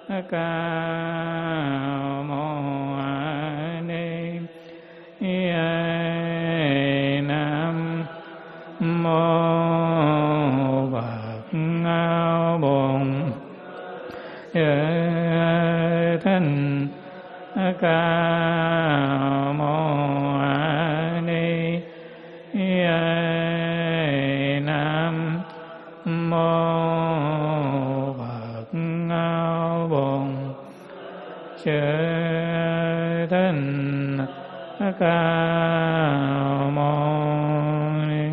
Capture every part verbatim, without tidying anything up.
Ca Mâu Ni Nam Mô Bậc Bổn Thanh Ca Mâu Ni Nam Mô Bậc Bổn Thanh Ca Mâu Ni.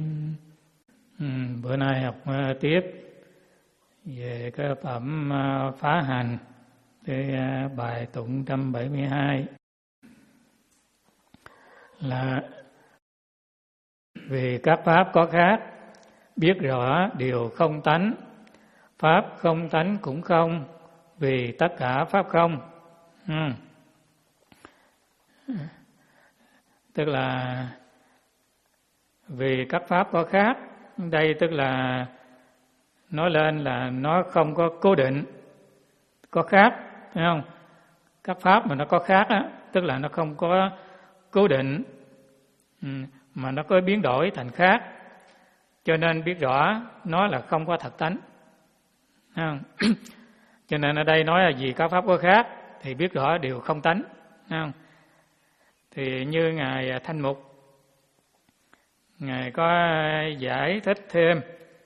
Bữa nay học tiếp về cái phẩm phá hành, cái bài tụng một trăm bảy mươi hai là vì các pháp có khác, biết rõ điều không tánh, pháp không tánh cũng không, vì tất cả pháp không. Ừ. Tức là vì các pháp có khác, đây tức là nói lên là nó không có cố định, có khác, thấy không? Các pháp mà nó có khác á, tức là nó không có cố định, mà nó có biến đổi thành khác, cho nên biết rõ nó là không có thật tánh. Thấy không? Cho nên ở đây nói là vì các pháp có khác thì biết rõ điều không tánh. Thấy không? Thì như Ngài Thanh Mục, Ngài có giải thích thêm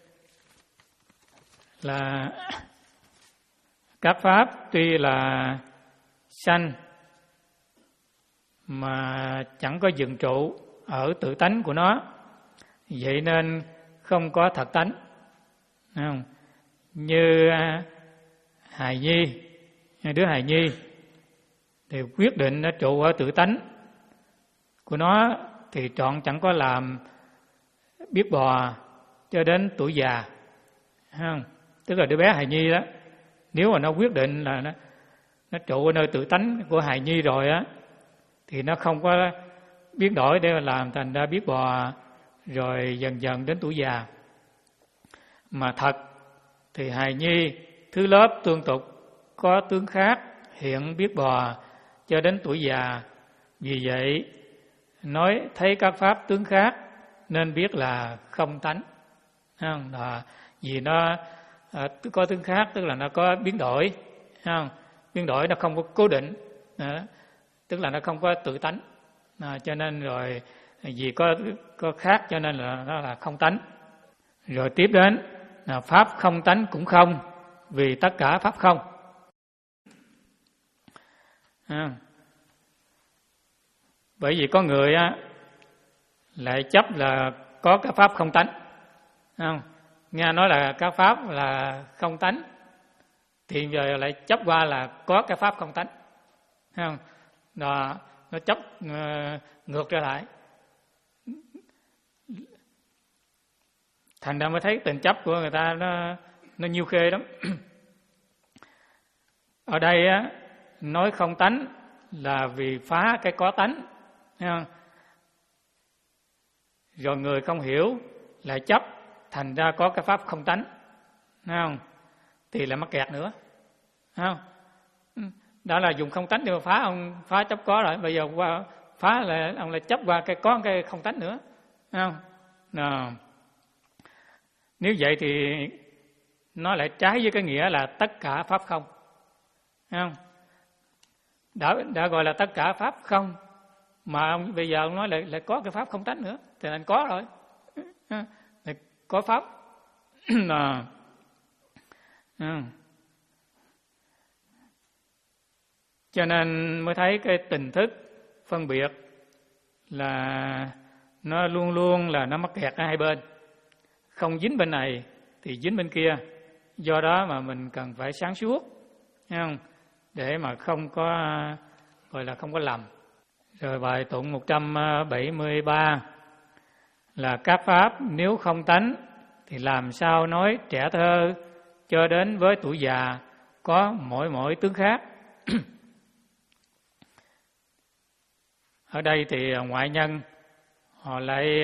là các pháp tuy là sanh mà chẳng có dựng trụ ở tự tánh của nó, vậy nên không có thật tánh. Không? Như hài nhi, đứa hài nhi thì quyết định nó trụ ở tự tánh của nó thì trọn chẳng có làm biết bò cho đến tuổi già. Không? Tức là đứa bé hài nhi đó, nếu mà nó quyết định là nó, nó trụ ở nơi tự tánh của hài nhi rồi á, thì nó không có biến đổi để mà làm thành ra biết bò rồi dần dần đến tuổi già. Mà thật thì hài nhi thứ lớp tương tục có tướng khác, hiện biết bò cho đến tuổi già. Vì vậy nói thấy các pháp tướng khác nên biết là không tánh. Không? Đó, vì nó à, có tướng khác tức là nó có biến đổi. Không? Biến đổi nó không có cố định. Đó, tức là nó không có tự tánh. À, cho nên rồi vì có có khác cho nên là nó là không tánh. Rồi tiếp đến là pháp không tánh cũng không, vì tất cả pháp không. À, bởi vì có người á lại chấp là có cái pháp không tánh. Không? Nghe nói là các pháp là không tánh thì giờ lại chấp qua là có cái pháp không tánh. Không? Đó, nó chấp uh, ngược trở lại, thành ra mới thấy tình chấp của người ta nó nó nhiêu khê lắm. Ở đây á nói không tánh là vì phá cái có tánh. Thấy không? Rồi người không hiểu lại chấp, thành ra có cái pháp không tánh. Thấy không? Thì lại mắc kẹt nữa. Thấy không? Đã là dùng không tánh để mà phá, ông phá chấp có rồi, bây giờ qua phá là ông lại chấp qua cái có cái không tánh nữa. Thấy không? Nào. Nếu vậy thì nó lại trái với cái nghĩa là tất cả pháp không. Thấy không? Đã, đã gọi là tất cả pháp không, mà ông, bây giờ ông nói lại, lại có cái pháp không tánh nữa, thì anh có rồi. Lại có pháp. À. À. Cho nên mới thấy cái tình thức phân biệt là nó luôn luôn là nó mắc kẹt ở hai bên, không dính bên này thì dính bên kia. Do đó mà mình cần phải sáng suốt, thấy không? Để mà không có gọi là không có lầm. Rồi bài tụng một trăm bảy mươi ba là các pháp nếu không tánh thì làm sao nói trẻ thơ cho đến với tuổi già có mỗi mỗi tướng khác. Ở đây thì ngoại nhân họ lại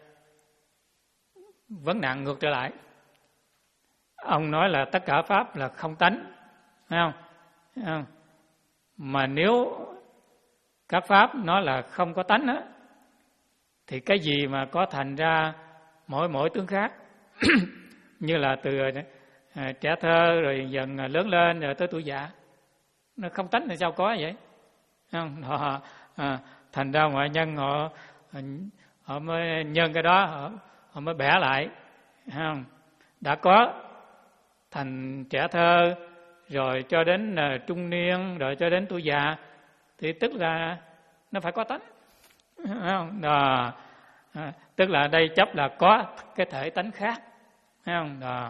vấn nạn ngược trở lại. Ông nói là tất cả pháp là không tánh, thấy không? không? Mà nếu các pháp nó là không có tánh á, thì cái gì mà có thành ra mỗi mỗi tướng khác như là từ à, trẻ thơ rồi dần lớn lên rồi tới tuổi già, nó không tánh thì sao có vậy, không? Họ à, thành ra ngoại nhân họ họ mới nhân cái đó họ, họ mới bẻ lại, không? Đã có thành trẻ thơ rồi cho đến uh, trung niên rồi cho đến tuổi già thì tức là nó phải có tánh, không? Đó. À, tức là đây chấp là có cái thể tánh khác, thấy không? Đó.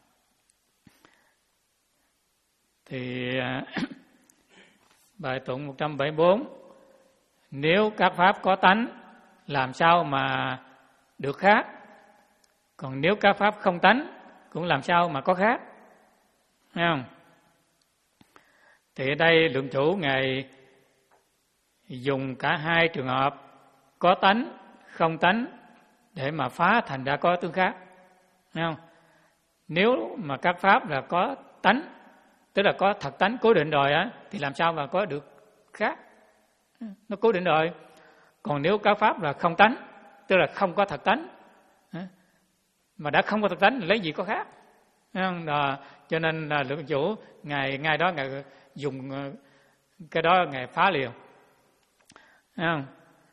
Thì uh, bài tụng một trăm bảy mươi bốn, nếu các pháp có tánh làm sao mà được khác, còn nếu các pháp không tánh cũng làm sao mà có khác, thấy không? Thì ở đây lượng chủ Ngài dùng cả hai trường hợp có tánh, không tánh để mà phá thành ra có tướng khác, thấy không? Nếu mà các pháp là có tánh, tức là có thật tánh cố định rồi á, thì làm sao mà có được khác, nó cố định rồi. Còn nếu các pháp là không tánh, tức là không có thật tánh, mà đã không có thật tánh lấy gì có khác, đó. Cho nên là lượng chủ Ngài ngay đó Ngài dùng cái đó Ngài phá liền, không?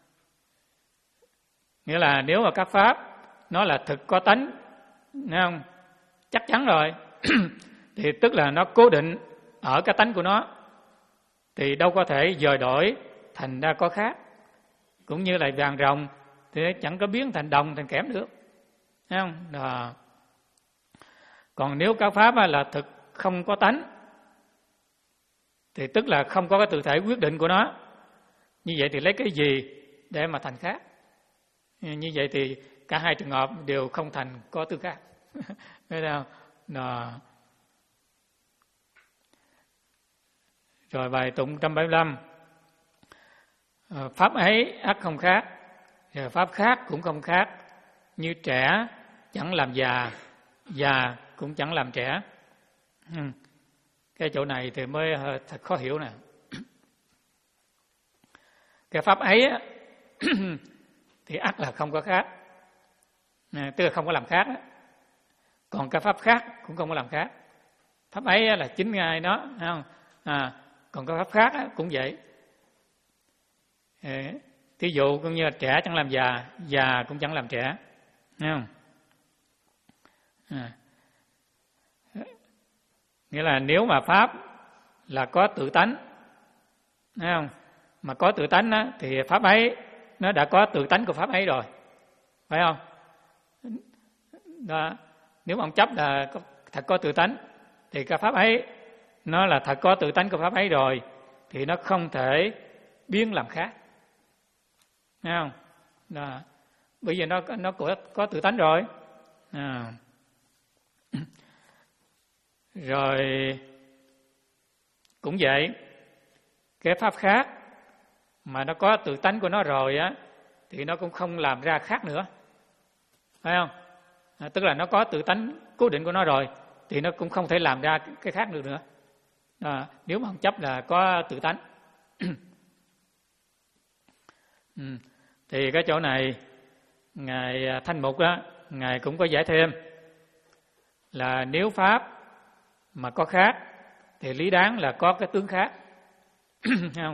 Nghĩa là nếu mà các pháp nó là thực có tánh, không? Chắc chắn rồi thì tức là nó cố định ở cái tánh của nó, thì đâu có thể dời đổi thành ra có khác. Cũng như là vàng ròng thì chẳng có biến thành đồng thành kẽm được, thấy không? Đó. Còn nếu các pháp là thực không có tánh thì tức là không có cái tự thể quyết định của nó. Như vậy thì lấy cái gì để mà thành khác? Như vậy thì cả hai trường hợp đều không thành có tư khác. Thấy không? Đó. Rồi bài tụng một trăm bảy mươi lăm, pháp ấy ắt không khác, rồi pháp khác cũng không khác, như trẻ chẳng làm già, già cũng chẳng làm trẻ. Cái chỗ này thì mới thật khó hiểu nè. Cái pháp ấy thì ắt là không có khác, tức là không có làm khác. Còn cái pháp khác cũng không có làm khác. Pháp ấy là chính ngay nó, không? À, còn cái pháp khác cũng vậy. Thí dụ cũng như là trẻ chẳng làm già, già cũng chẳng làm trẻ, thấy không? À. Nghĩa là nếu mà pháp là có tự tánh, thấy không? Mà có tự tánh á, thì pháp ấy nó đã có tự tánh của pháp ấy rồi, phải không? Đó. Nếu mà ông chấp là thật có tự tánh thì cái pháp ấy nó là thật có tự tánh của pháp ấy rồi, thì nó không thể biến làm khác, thấy không? Đó. Bởi vì nó nó có, có tự tánh rồi. À. Rồi cũng vậy, cái pháp khác mà nó có tự tánh của nó rồi á, thì nó cũng không làm ra khác nữa, phải không? À, tức là nó có tự tánh cố định của nó rồi thì nó cũng không thể làm ra cái khác được nữa. À, nếu mà không chấp là có tự tánh. Ừ. Thì cái chỗ này Ngài Thanh Mục á, Ngài cũng có giải thêm là nếu pháp mà có khác thì lý đáng là có cái tướng khác. Không?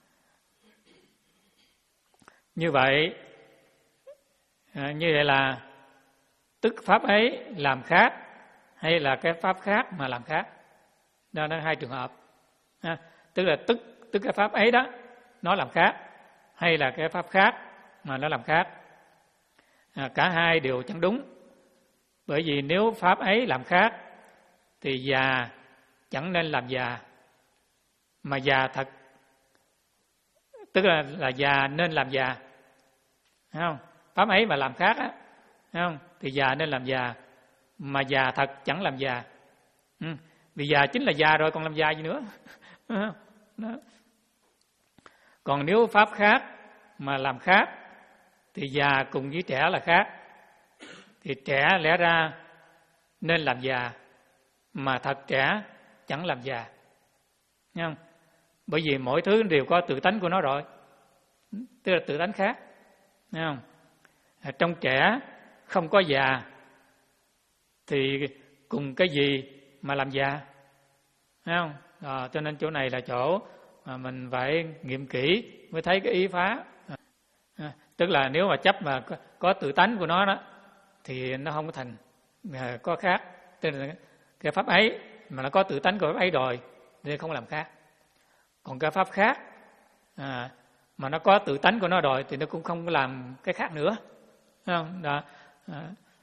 Như vậy à, như vậy là tức pháp ấy làm khác hay là cái pháp khác mà làm khác. Đó là hai trường hợp. À, tức là tức tức cái pháp ấy đó nó làm khác hay là cái pháp khác mà nó làm khác. À, cả hai đều chẳng đúng. Bởi vì nếu pháp ấy làm khác thì già chẳng nên làm già, mà già thật tức là là già nên làm già, thấy không? Pháp ấy mà làm khác á, thấy không? Thì già nên làm già, mà già thật chẳng làm già. Ừ. Vì già chính là già rồi còn làm già gì nữa. Đó. Còn nếu pháp khác mà làm khác thì già cùng với trẻ là khác, thì trẻ lẽ ra nên làm già, mà thật trẻ chẳng làm già. Thấy không? Bởi vì mỗi thứ đều có tự tánh của nó rồi, tức là tự tánh khác. Thấy không? Trong trẻ không có già thì cùng cái gì mà làm già? Thấy không? À, cho nên chỗ này là chỗ mà mình phải nghiệm kỹ mới thấy cái ý phá. À, tức là nếu mà chấp mà có, có tự tánh của nó đó thì nó không có thành à, có khác. Tức là cái pháp ấy mà nó có tự tánh của pháp ấy rồi thì không làm khác. Còn cái pháp khác à, mà nó có tự tánh của nó rồi thì nó cũng không làm cái khác nữa. Thấy không? Đó. À.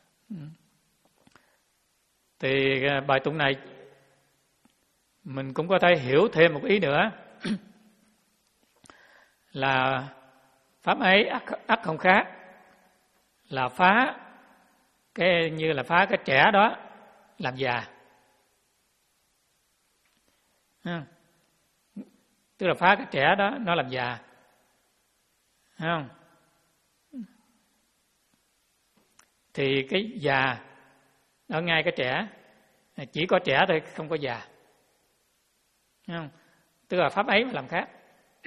Thì bài tụng này mình cũng có thể hiểu thêm một ý nữa là pháp ấy ắt, ắt không khác, là phá cái như là phá cái trẻ đó làm già. À. Tức là phá cái trẻ đó nó làm già. Thấy không? Thì cái già ở ngay cái trẻ, chỉ có trẻ thôi, không có già. Thấy không? Tức là pháp ấy mà làm khác.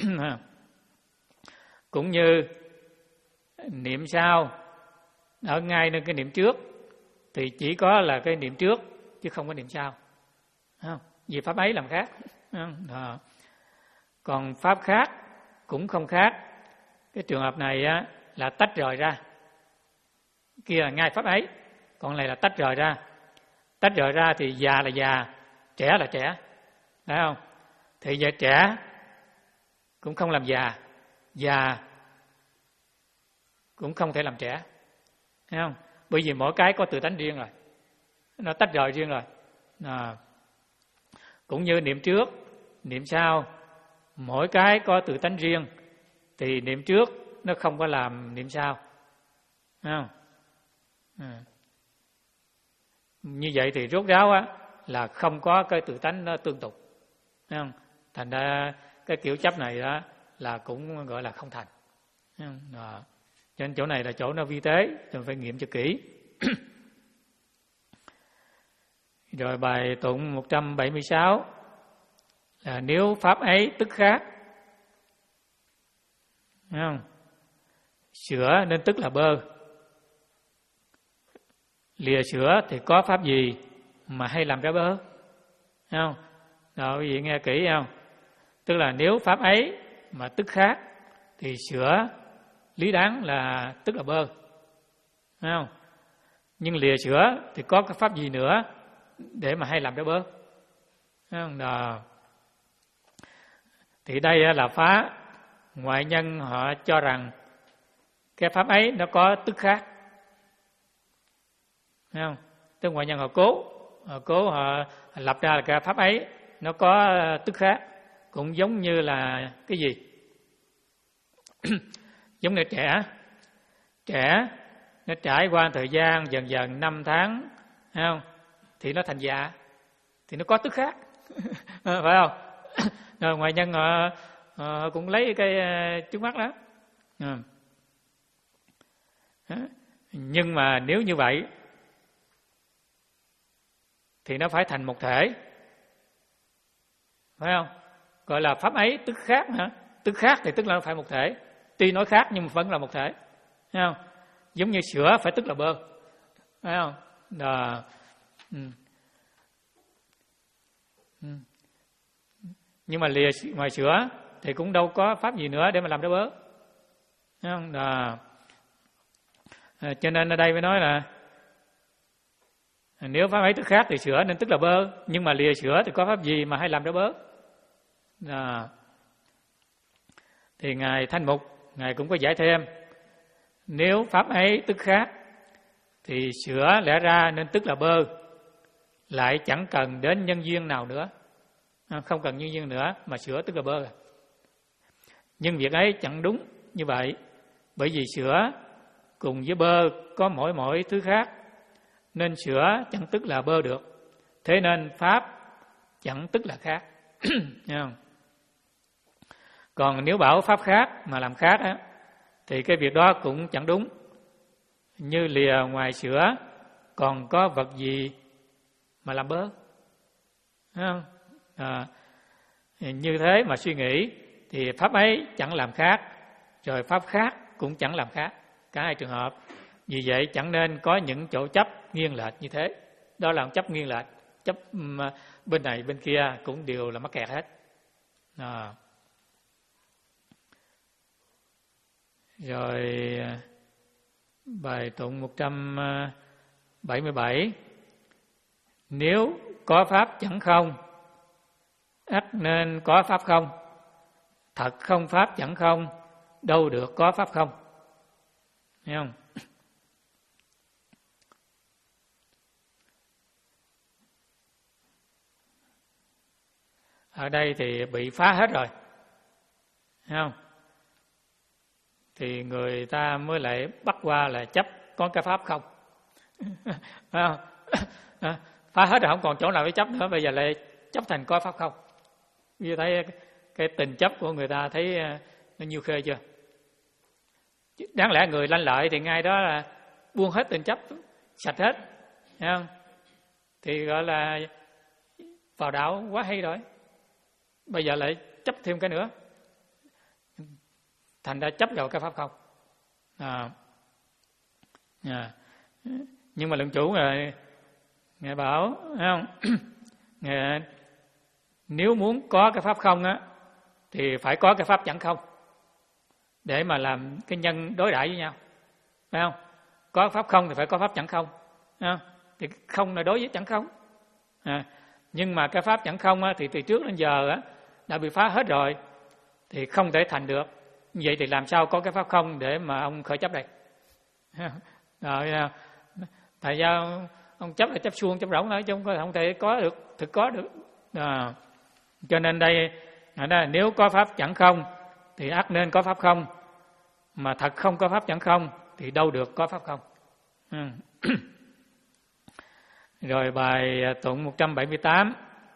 Cũng như niệm sau ở ngay nơi cái niệm trước thì chỉ có là cái niệm trước chứ không có niệm sau. Thấy không? Vì pháp ấy làm khác. Thấy không? Đó. Còn pháp khác cũng không khác. Cái trường hợp này á, là tách rời ra. Kia là ngay pháp ấy, còn này là tách rời ra. Tách rời ra thì già là già, trẻ là trẻ. Thấy không? Thì giờ trẻ cũng không làm già, già cũng không thể làm trẻ. Thấy không? Bởi vì mỗi cái có tự tánh riêng rồi, nó tách rời riêng rồi. À. Cũng như niệm trước, niệm sau, mỗi cái có tự tánh riêng thì niệm trước nó không có làm niệm sau. Thấy không? À. Như vậy thì rốt ráo á là không có cái tự tánh nó tương tục. Thấy không? Thành ra cái kiểu chấp này đó là cũng gọi là không thành. Thấy không? Đó. Cho nên chỗ này là chỗ nó vi tế, mình phải nghiệm cho kỹ. Rồi bài tụng một trăm bảy mươi sáu là nếu pháp ấy tức khác. Thấy không? Sửa nên tức là bơ. Lìa sửa thì có pháp gì mà hay làm ra bơ? Thấy không? Rồi quý vị nghe kỹ không? Tức là nếu pháp ấy mà tức khác thì sửa lý đáng là tức là bơ. Thấy không? Nhưng lìa sửa thì có cái pháp gì nữa để mà hay làm ra bơ? Thấy không? Đó. Thì đây là phá. Ngoại nhân họ cho rằng cái pháp ấy nó có tức khác. Thấy không? Tức ngoại nhân họ cố họ cố họ lập ra là cái pháp ấy nó có tức khác. Cũng giống như là cái gì? Giống như trẻ. Trẻ nó trải qua thời gian dần dần năm tháng, thấy không? Thì nó thành già, thì nó có tức khác. Phải không? Rồi ngoại nhân họ, họ cũng lấy cái trước mắt đó. Nhưng mà nếu như vậy thì nó phải thành một thể. Phải không? Gọi là pháp ấy tức khác hả? Tức khác thì tức là nó phải một thể. Tuy nói khác nhưng mà vẫn là một thể. Thấy không? Giống như sữa phải tức là bơ. Phải không? Đó. Ừ. Ừ. Nhưng mà lìa ngoài sữa thì cũng đâu có pháp gì nữa để mà làm ra bơ. Thấy không? Đó. À, cho nên ở đây mới nói là nếu pháp ấy tức khác thì sữa nên tức là bơ. Nhưng mà lìa sữa thì có pháp gì mà hay làm ra bơ? Đó. Thì Ngài Thanh Mục, Ngài cũng có giải thêm. Nếu pháp ấy tức khác thì sữa lẽ ra nên tức là bơ, lại chẳng cần đến nhân duyên nào nữa. Không cần nhân duyên nữa mà sữa tức là bơ. Nhưng việc ấy chẳng đúng như vậy. Bởi vì sữa cùng với bơ có mỗi mỗi thứ khác, nên sữa chẳng tức là bơ được. Thế nên pháp chẳng tức là khác. Nghe không? Còn nếu bảo pháp khác mà làm khác á, thì cái việc đó cũng chẳng đúng. Như lìa ngoài sữa còn có vật gì mà làm bơ? Thấy không? À, như thế mà suy nghĩ thì pháp ấy chẳng làm khác, rồi pháp khác cũng chẳng làm khác, cả hai trường hợp. Vì vậy chẳng nên có những chỗ chấp nghiêng lệch như thế. Đó là chấp nghiêng lệch, chấp bên này bên kia cũng đều là mắc kẹt hết. À. Rồi bài tụng một trăm bảy mươi bảy. Nếu có pháp chẳng không, ắt nên có pháp không. Thật không pháp chẳng không, đâu được có pháp không. Thấy không? Ở đây thì bị phá hết rồi. Thấy không? Thì người ta mới lại bắt qua là chấp có cái pháp không. Phải không? Phá hết rồi, không còn chỗ nào để chấp nữa. Bây giờ lại chấp thành có pháp không. Như thấy cái tình chấp của người ta thấy nó nhiêu khê chưa? Đáng lẽ người lanh lợi thì ngay đó là buông hết tình chấp, sạch hết. Thấy không? Thì gọi là vào đạo quá hay rồi. Bây giờ lại chấp thêm cái nữa, thành ra chấp vào cái pháp không. À. À. Nhưng mà lượng chủ ngài, ngài bảo, thấy không? Ngài, nếu muốn có cái pháp không á, thì phải có cái pháp chẳng không, để mà làm cái nhân đối đãi với nhau, phải không? Có pháp không thì phải có pháp chẳng không, phải không? Thì không là đối với chẳng không. À. Nhưng mà cái pháp chẳng không á, thì từ trước đến giờ á, đã bị phá hết rồi, thì không thể thành được. Vậy thì làm sao có cái pháp không để mà ông khởi chấp đây? Rồi, tại sao ông chấp là chấp suông, chấp rỗng thôi, chứ không, không thể có được, thực có được. À. Cho nên đây, đây, nếu có pháp chẳng không thì ắt nên có pháp không, mà thật không có pháp chẳng không thì đâu được có pháp không. Ừ. Rồi bài tụng một trăm bảy mươi tám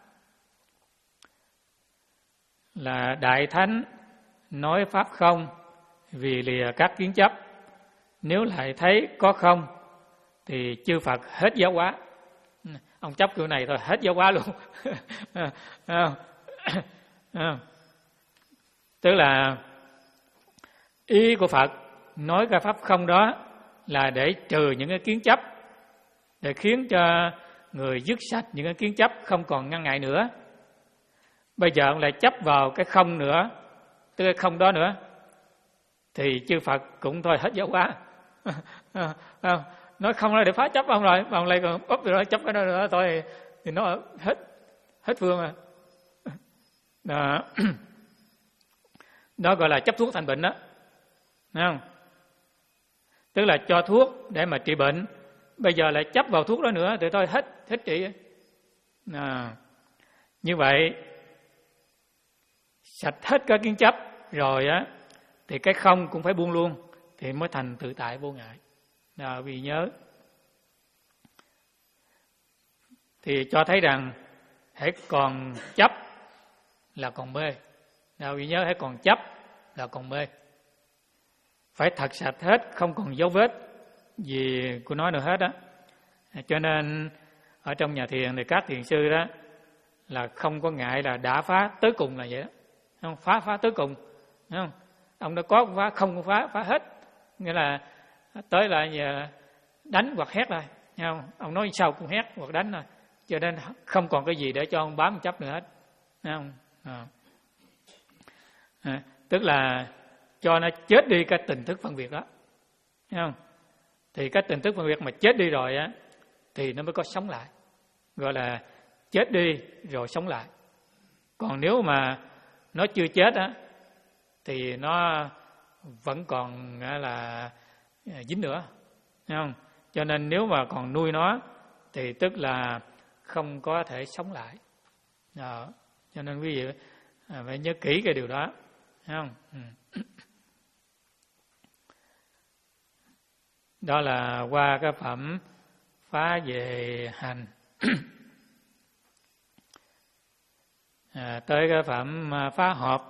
là Đại Thánh nói pháp không vì lìa các kiến chấp, nếu lại thấy có không thì chư Phật hết giáo hóa. Ông chấp kiểu này thôi hết giáo hóa luôn. À, à. Tức là ý của Phật nói cái pháp không đó là để trừ những cái kiến chấp, để khiến cho người dứt sạch những cái kiến chấp không còn ngăn ngại nữa. Bây giờ ông lại chấp vào cái không nữa, tức cái không đó nữa, thì chư Phật cũng thôi hết giáo hóa. À, nói không là để phá chấp ông rồi, ông lại còn bóp rồi chấp cái đó nữa thôi thì nó hết hết phương à. Đó. Đó gọi là chấp thuốc thành bệnh đó, thấy không? Tức là cho thuốc để mà trị bệnh, bây giờ lại chấp vào thuốc đó nữa thì thôi hết hết trị. À. Như vậy sạch hết các kiến chấp rồi á, thì cái không cũng phải buông luôn thì mới thành tự tại vô ngại. À, vì nhớ thì cho thấy rằng hãy còn chấp là còn mê. À, vì nhớ hãy còn chấp là còn mê. Phải thật sạch hết, không còn dấu vết gì của nó nữa hết á. Cho nên ở trong nhà thiền thì các thiền sư đó là không có ngại là đã phá tới cùng là vậy đó. Không, phá phá tới cùng, thấy không? Ông đã có phá, không có phá, phá hết. Nghĩa là tới là giờ đánh hoặc hét lại, thấy không? Ông nói sao cũng hét hoặc đánh rồi. Cho nên không còn cái gì để cho ông bám chấp nữa hết, thấy không? À. À, tức là cho nó chết đi cái tình thức phân biệt đó, thấy không? Thì cái tình thức phân biệt mà chết đi rồi á, thì nó mới có sống lại, gọi là chết đi rồi sống lại. Còn nếu mà nó chưa chết á, thì nó vẫn còn là dính nữa, thấy không? Cho nên nếu mà còn nuôi nó thì tức là không có thể sống lại. Đó. Cho nên quý vị phải nhớ kỹ cái điều đó, thấy không? Ừ. Đó là qua cái phẩm phá về hành. À, tới cái phẩm phá hợp.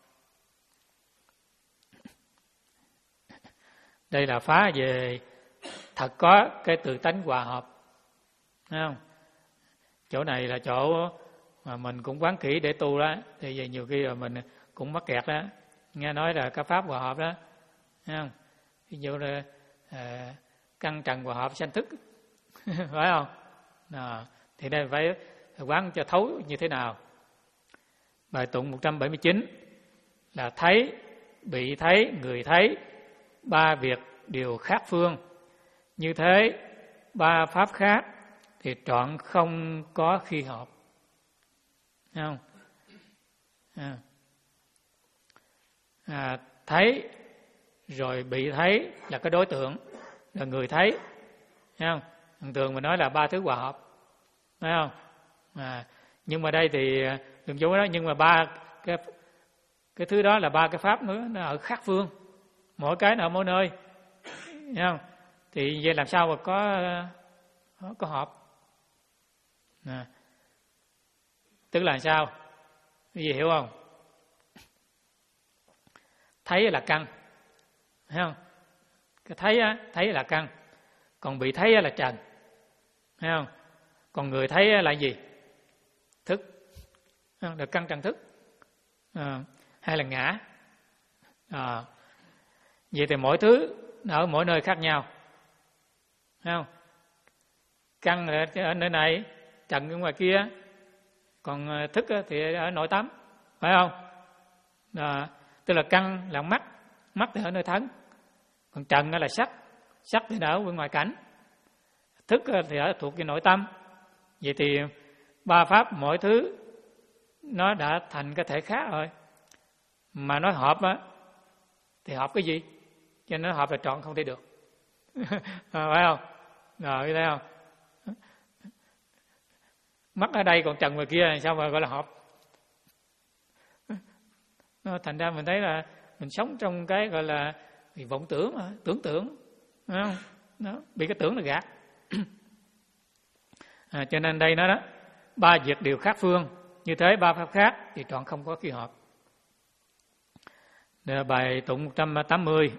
Đây là phá về thật có cái tự tánh hòa hợp, thấy không? Chỗ này là chỗ mà mình cũng quán kỹ để tu đó, thì về nhiều khi là mình cũng mắc kẹt đó. Nghe nói là các pháp hòa hợp đó, thấy không? Ví dụ là à, căn trần hòa hợp sanh thức, phải không? À, thì đây phải quán cho thấu như thế nào. Bài tụng một trăm bảy mươi chín là thấy, bị thấy, người thấy, ba việc đều khác phương. Như thế, ba pháp khác thì trọn không có khi hợp. Thấy không? À. À, thấy rồi bị thấy là cái đối tượng, là người thấy. Thấy không? Thường thường mình nói là ba thứ hòa hợp. Thấy không? À, nhưng mà đây thì đừng chú đó, nhưng mà ba cái cái thứ đó là ba cái pháp nữa, nó ở khác phương, mỗi cái nó ở mỗi nơi. Thấy không? Thì vậy làm sao mà có có hợp? À, tức là sao? Cái gì hiểu không? Thấy là căn, thấy không? Cái thấy á, thấy là căn, còn bị thấy là trần, thấy không? Còn người thấy là gì? Thức, là căn trần thức, à, hay là ngã. À, vậy thì mỗi thứ ở mỗi nơi khác nhau, thấy không? Căn ở nơi này, trần ở ngoài kia, còn thức thì ở nội tâm, phải không? À, tức là căn là mắt, mắt thì ở nơi thân, còn trần là sắc, sắc thì ở bên ngoài cảnh, thức thì ở thuộc cái nội tâm. Vậy thì ba pháp mỗi thứ nó đã thành cái thể khác rồi, mà nói hợp á thì hợp cái gì? Cho nên nó hợp là trọn không thể được. À, phải không? Rồi thấy không? Mắt ở đây còn trần ngoài kia, sao mà gọi là hợp? Thành ra mình thấy là mình sống trong cái gọi là vọng tưởng, mà tưởng tượng, phải không? Đó, bị cái tưởng là gạt. À, cho nên đây nó đó, ba việc đều khác phương, như thế ba pháp khác thì trọn không có khi hợp. Đây là bài tụng một trăm tám mươi.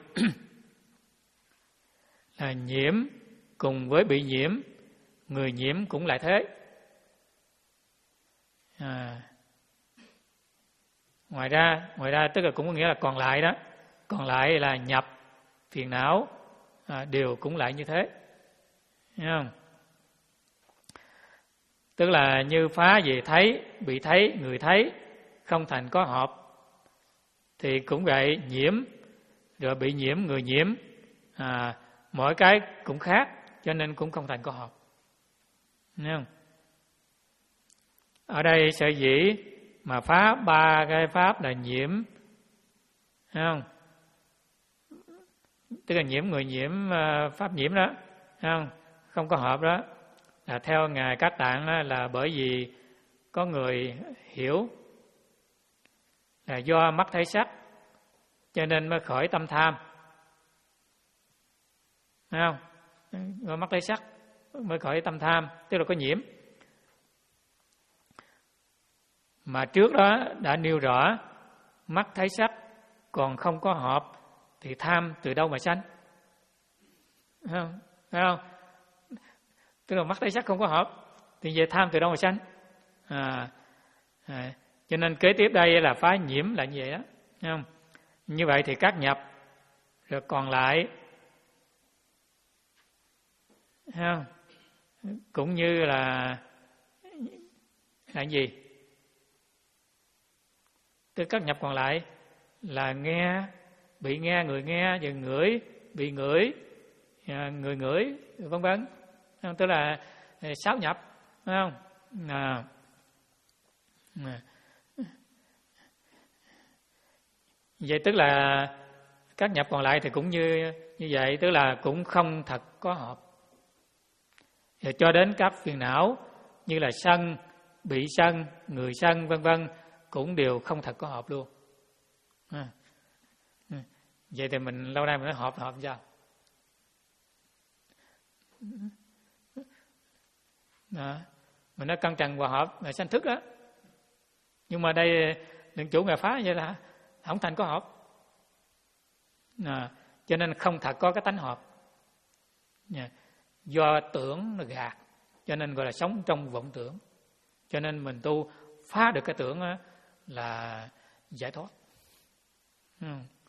Là nhiễm cùng với bị nhiễm, người nhiễm cũng lại thế. À, ngoài ra, ngoài ra tức là cũng có nghĩa là còn lại đó, còn lại là nhập, phiền não, à, đều cũng lại như thế, thấy không? Tức là như phá về thấy, bị thấy, người thấy không thành có hợp, thì cũng vậy, nhiễm rồi bị nhiễm, người nhiễm, à, mỗi cái cũng khác, cho nên cũng không thành có hợp, thấy không? Ở đây sở dĩ mà phá ba cái pháp là nhiễm, thấy không? Tức là nhiễm, người nhiễm, pháp nhiễm đó, thấy không? Không có hợp đó, là theo Ngài Các Tạng đó, là bởi vì có người hiểu là do mắt thấy sắc cho nên mới khởi tâm tham, thấy không? Do mắt thấy sắc mới khởi tâm tham, tức là có nhiễm. Mà trước đó đã nêu rõ mắt thấy sắc còn không có hợp thì tham từ đâu mà sanh, thấy không? Thấy không? Tức là mắt thấy sắc không có hợp thì về tham từ đâu mà sanh. À, à, cho nên kế tiếp đây là phá nhiễm là như vậy đó, thấy không? Như vậy thì các nhập rồi còn lại, thấy không? Cũng như là là gì? Tức các nhập còn lại là nghe, bị nghe, người nghe, và ngửi, bị ngửi, người ngửi, vân vân. Tức là sáu nhập, phải không? À, à. Vậy tức là các nhập còn lại thì cũng như như vậy, tức là cũng không thật có hợp. Và cho đến các phiền não như là sân, bị sân, người sân, vân vân cũng đều không thật có hợp luôn. À. Vậy thì mình lâu nay mình nói hợp hợp sao? Đó. Mình nói căn trần hòa hợp là sanh thức đó, nhưng mà đây đừng chủ Ngài phá vậy là không thành có hợp, à, cho nên không thật có cái tánh hợp. Do tưởng là gạt, cho nên gọi là sống trong vọng tưởng. Cho nên mình tu phá được cái tưởng đó, là giải thoát. Ừ.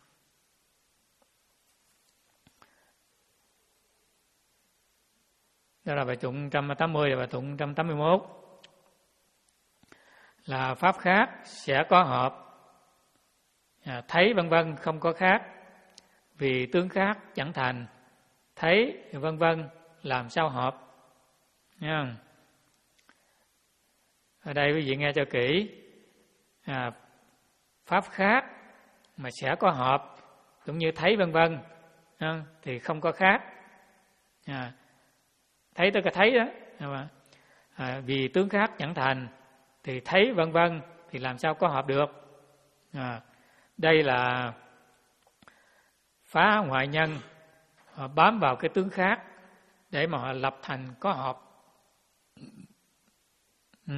Đó là bài tụng một trăm tám mươi và bài tụng một trăm tám mươi mốt. Là pháp khác sẽ có hợp, à, thấy vân vân không có khác, vì tướng khác chẳng thành, thấy vân vân làm sao hợp. Nha. Ở đây quý vị nghe cho kỹ, à, pháp khác mà sẽ có hợp, cũng như thấy vân vân, à, thì không có khác. À, thấy tức là thấy đó, à, vì tướng khác chẳng thành, thì thấy vân vân thì làm sao có hợp được. À, đây là phá ngoại nhân, họ bám vào cái tướng khác để mà họ lập thành có hợp. Ừ.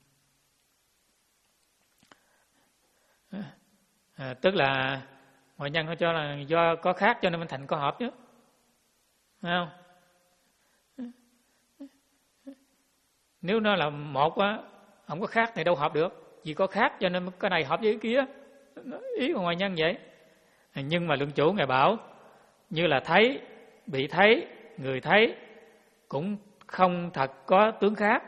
À, tức là ngoại nhân họ cho là do có khác cho nên mình thành có hợp chứ, phải không? Nếu nó là một á, không có khác thì đâu hợp được, vì có khác cho nên cái này hợp với cái kia, ý của ngoại nhân vậy. Nhưng mà luận chủ ngài bảo như là thấy, bị thấy, người thấy cũng không thật có tướng khác.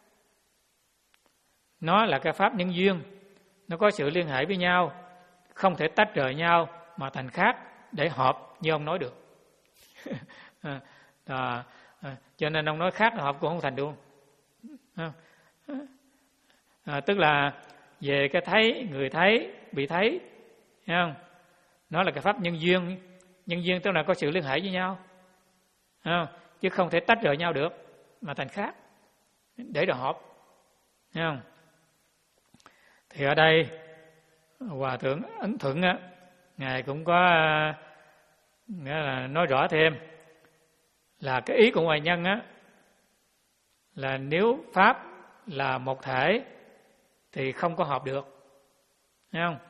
Nó là cái pháp nhân duyên, nó có sự liên hệ với nhau, không thể tách rời nhau mà thành khác để hợp như ông nói được. à, à, à, cho nên ông nói khác là hợp cũng không thành được. À, à, tức là về cái thấy, người thấy, bị thấy, thấy không? Nó là cái pháp nhân duyên. Nhân duyên tức là có sự liên hệ với nhau, à, chứ không thể tách rời nhau được mà thành khác để được hợp, thấy không? Thì ở đây Hòa thượng Ấn Thuận á, ngài cũng có nghĩa là nói rõ thêm là cái ý của ngoại nhân á, là nếu pháp là một thể thì không có hợp được, thấy không?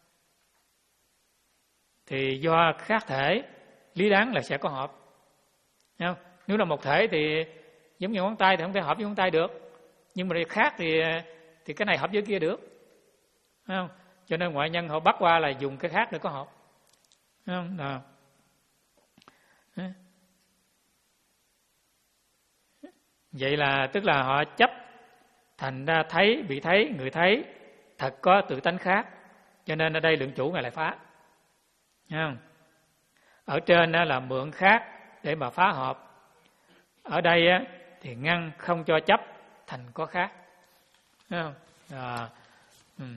Thì do khác thể lý đáng là sẽ có hợp, thấy không? Nếu là một thể thì giống như ngón tay thì không thể hợp với ngón tay được, nhưng mà khác thì thì cái này hợp với kia được, thấy không? Cho nên ngoại nhân họ bắt qua là dùng cái khác để có hợp, thấy không? Đó. Vậy là tức là họ chấp thành ra thấy, bị thấy, người thấy thật có tự tánh khác, cho nên ở đây lượng chủ ngài lại phá, thấy không? Ở trên đó là mượn khác để mà phá hợp, ở đây á, thì ngăn không cho chấp thành có khác, thấy không? À, ừ.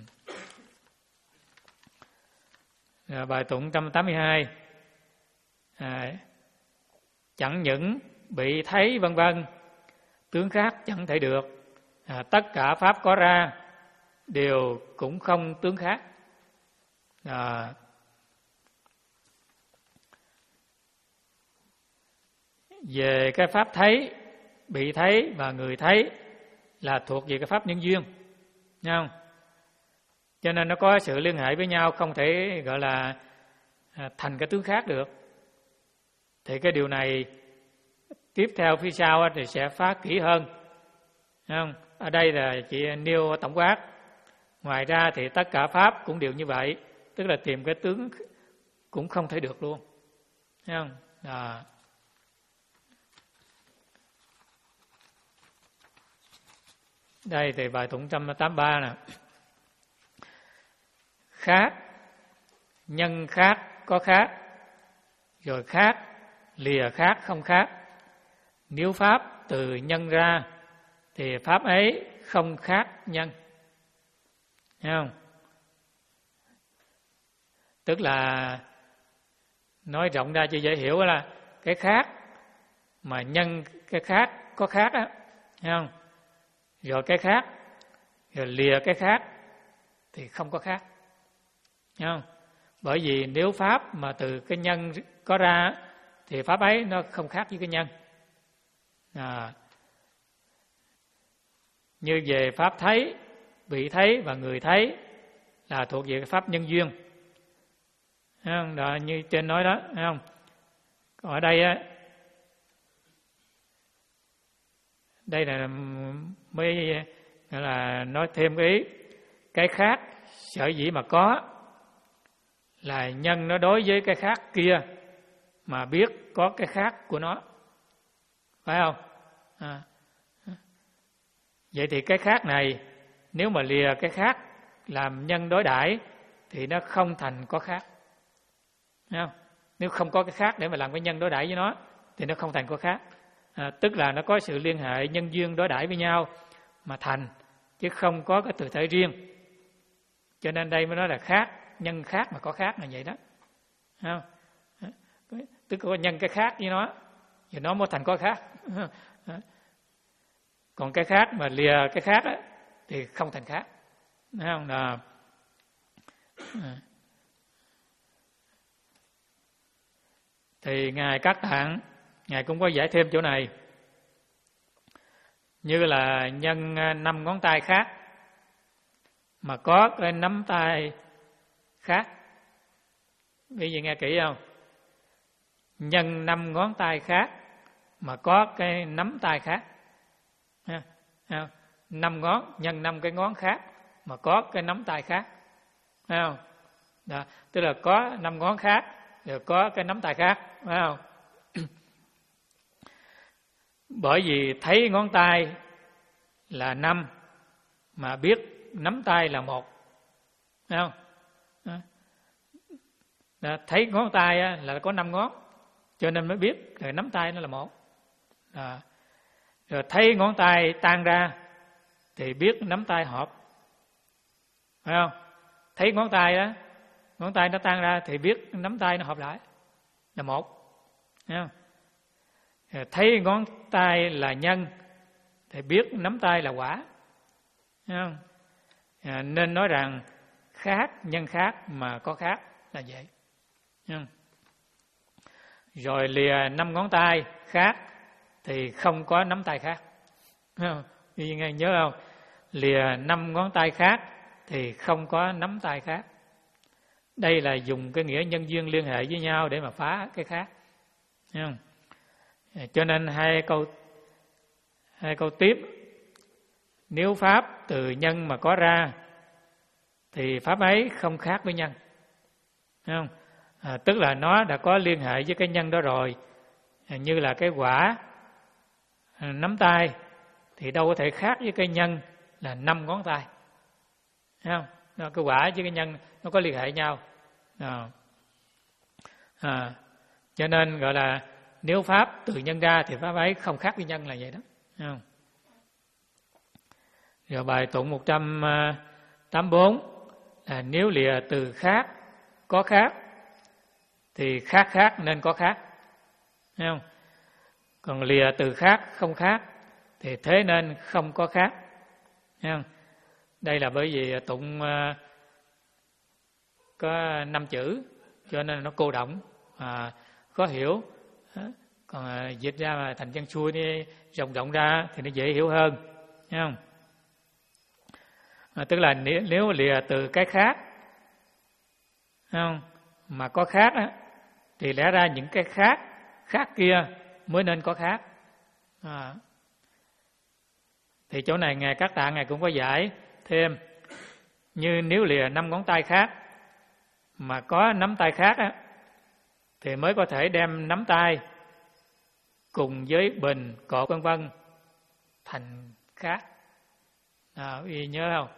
À, bài tụng một trăm tám mươi hai, à, chẳng những bị thấy vân vân, tướng khác chẳng thể được, à, tất cả pháp có ra đều cũng không tướng khác. À, về cái pháp thấy, bị thấy và người thấy là thuộc về cái pháp nhân duyên, thấy không? Cho nên nó có sự liên hệ với nhau, không thể gọi là thành cái tướng khác được. Thì cái điều này tiếp theo phía sau thì sẽ phá kỹ hơn, thấy không? Ở đây là chỉ nêu tổng quát. Ngoài ra thì tất cả pháp cũng đều như vậy, tức là tìm cái tướng cũng không thể được luôn, thấy không? À. Đây thì bài tụng một trăm tám mươi ba nè. Khác, nhân khác có khác, rồi khác, lìa khác không khác. Nếu pháp từ nhân ra thì pháp ấy không khác nhân, thấy không? Tức là nói rộng ra cho dễ hiểu là cái khác mà nhân cái khác có khác á, thấy không? Rồi cái khác, rồi lìa cái khác thì không có khác, thấy không? Bởi vì nếu pháp mà từ cái nhân có ra thì pháp ấy nó không khác với cái nhân. À, như về pháp thấy, bị thấy và người thấy là thuộc về cái pháp nhân duyên, thấy không? Đó, như trên nói đó, thấy không? Ở đây á, đây là mới nghĩa là nói thêm cái ý, cái khác sở dĩ mà có là nhân nó đối với cái khác kia mà biết có cái khác của nó, phải không? À. Vậy thì cái khác này nếu mà lìa cái khác làm nhân đối đãi thì nó không thành có khác. Thấy không? Nếu không có cái khác để mà làm cái nhân đối đãi với nó thì nó không thành có khác. À, tức là nó có sự liên hệ nhân duyên đối đãi với nhau mà thành, chứ không có cái tự thể riêng. Cho nên đây mới nói là khác, nhân khác mà có khác là vậy đó. Thấy không? Tức có nhân cái khác với nó thì nó mới thành có khác. Còn cái khác mà lìa cái khác á, thì không thành khác. Thấy không? Là thì Ngài Các Tạng, Ngài cũng có giải thêm chỗ này. Như là nhân năm ngón tay khác mà có cái nắm tay khác. Bây giờ nghe kỹ không? Nhân năm ngón tay khác mà có cái nắm tay khác. Năm ngón nhân năm cái ngón khác mà có cái nắm tay khác. Thấy không? Đó, tức là có năm ngón khác rồi có cái nắm tay khác, phải không? Bởi vì thấy ngón tay là năm mà biết nắm tay là một, phải không? Đó, thấy ngón tay là có năm ngón cho nên mới biết là nắm tay nó là một. Đó. Rồi thấy ngón tay tan ra thì biết nắm tay hợp, phải không? Thấy ngón tay đó, ngón tay nó tan ra thì biết nắm tay nó hợp lại là một, thấy không? Rồi thấy ngón tay là nhân thì biết nắm tay là quả, thấy không? À, nên nói rằng khác nhân khác mà có khác là vậy. Thấy không? Rồi lìa năm ngón tay khác thì không có nắm tay khác. Vì nghe nhớ không? Lìa năm ngón tay khác thì không có nắm tay khác. Đây là dùng cái nghĩa nhân duyên liên hệ với nhau để mà phá cái khác. Thấy không? Cho nên hai câu hai câu tiếp, nếu pháp từ nhân mà có ra thì pháp ấy không khác với nhân. Thấy không? À, tức là nó đã có liên hệ với cái nhân đó rồi. À, như là cái quả à, nắm tay thì đâu có thể khác với cái nhân là năm ngón tay. Thấy không? Nó, cái quả với cái nhân nó có liên hệ nhau. À, à, cho nên gọi là nếu pháp từ nhân ra thì pháp ấy không khác với nhân là vậy đó. Thấy không? Rồi bài tụng một trăm tám mươi tư là nếu lìa từ khác có khác thì khác khác nên có khác. Thấy không? Còn lìa từ khác không khác thì thế nên không có khác. Thấy không? Đây là bởi vì tụng uh, có năm chữ cho nên nó cô động, à, khó hiểu. Còn uh, dịch ra mà thành chân xuôi đi rộng rộng ra thì nó dễ hiểu hơn. Thấy không? À, tức là nếu, nếu lìa từ cái khác, thấy không? Mà có khác á, thì lẽ ra những cái khác khác kia mới nên có khác. À. Thì chỗ này Ngài Các Tạng Ngài cũng có giải thêm, như nếu lìa năm ngón tay khác mà có nắm tay khác á, thì mới có thể đem nắm tay cùng với bình, cột vân vân thành khác. À, quý vị nhớ không?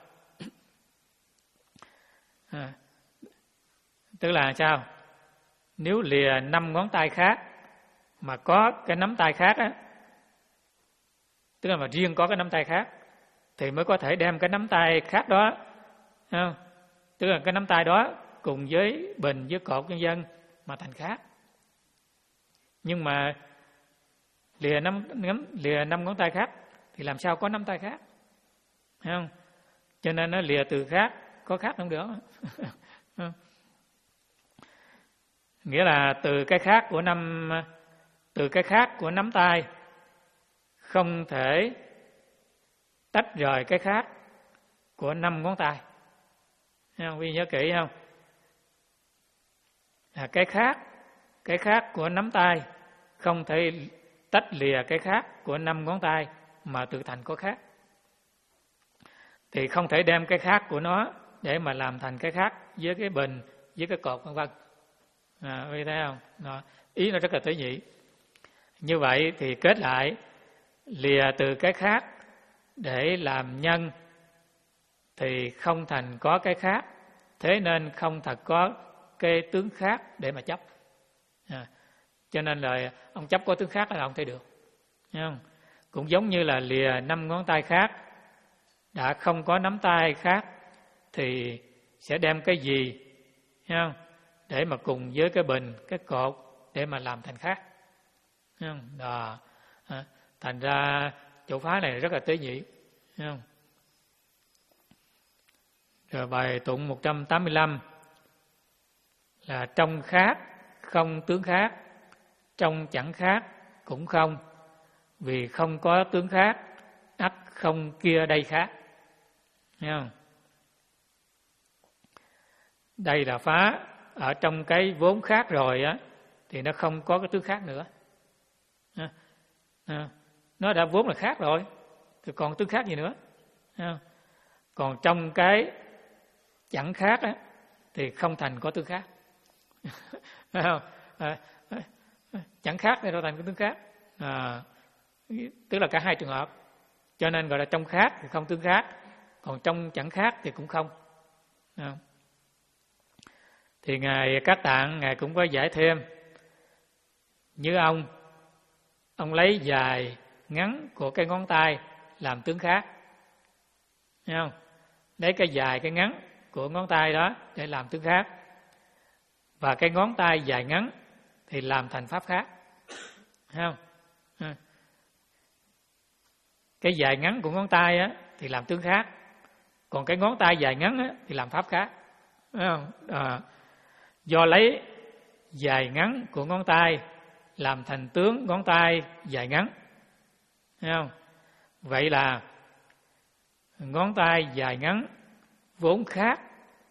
À, tức là sao? Nếu lìa năm ngón tay khác mà có cái nắm tay khác á, tức là mà riêng có cái nắm tay khác thì mới có thể đem cái nắm tay khác đó, không? Tức là cái nắm tay đó cùng với bình với cột vân vân mà thành khác. Nhưng mà lìa năm lìa năm ngón tay khác thì làm sao có nắm tay khác, thấy không? Cho nên nó lìa từ khác có khác không được. Nghĩa là từ cái khác của năm từ cái khác của nắm tay không thể tách rời cái khác của năm ngón tay. Thấy không? Quý nhớ kỹ không? À, cái khác cái khác của nắm tay không thể tách lìa cái khác của năm ngón tay mà tự thành có khác. thì không thể đem cái khác của nó để mà làm thành cái khác với cái bình, với cái cột vân vân. À, thấy không? Đó. Ý nó rất là tế nhị. Như vậy thì kết lại, lìa từ cái khác để làm nhân thì không thành có cái khác, thế nên không thật có cái tướng khác để mà chấp. À, cho nên là ông chấp có tướng khác là ông thấy được. Thấy không? Cũng giống như là lìa năm ngón tay khác, đã không có nắm tay khác thì sẽ đem cái gì, thấy không? Để mà cùng với cái bình, cái cột để mà làm thành khác. Thấy không? Đó. À, thành ra chỗ phá này rất là tế nhị. Thấy không? Rồi bài tụng một trăm tám mươi lăm là trong khác không tướng khác, trong chẳng khác cũng không, vì không có tướng khác, ắt không kia đây khác. Thấy không? Đây là phá ở trong cái vốn khác rồi á, thì nó không có cái tướng khác nữa. À, à, nó đã vốn là khác rồi, thì còn tướng khác gì nữa. À, còn trong cái chẳng khác á, thì không thành có tướng khác. Phải không? À, chẳng khác thì đâu thành có tướng khác. À, tức là cả hai trường hợp. Cho nên gọi là trong khác thì không tướng khác, còn trong chẳng khác thì cũng không. À. Thì Ngài Các Tạng, Ngài cũng có giải thêm. Như ông, ông lấy dài, ngắn của cái ngón tay làm tướng khác. Thấy không? Lấy cái dài, cái ngắn của ngón tay đó để làm tướng khác. Và cái ngón tay dài ngắn thì làm thành pháp khác. Thấy không? À. Cái dài ngắn của ngón tay á, thì làm tướng khác. Còn cái ngón tay dài ngắn á, thì làm pháp khác. Thấy không? À. Do lấy dài ngắn của ngón tay làm thành tướng ngón tay dài ngắn. Thấy không? Vậy là ngón tay dài ngắn vốn khác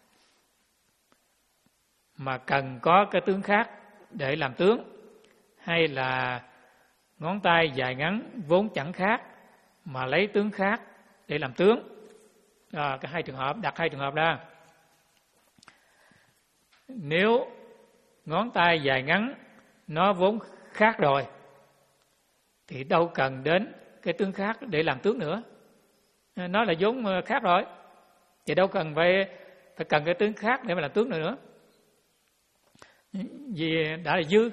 mà cần có cái tướng khác để làm tướng, hay là ngón tay dài ngắn vốn chẳng khác mà lấy tướng khác để làm tướng. À, cái hai trường hợp, đặt hai trường hợp ra. Nếu ngón tay dài ngắn nó vốn khác rồi thì đâu cần đến cái tướng khác để làm tướng nữa. Nó là vốn khác rồi thì đâu cần phải phải cần cái tướng khác để mà làm tướng nữa nữa. Vì đã là dư.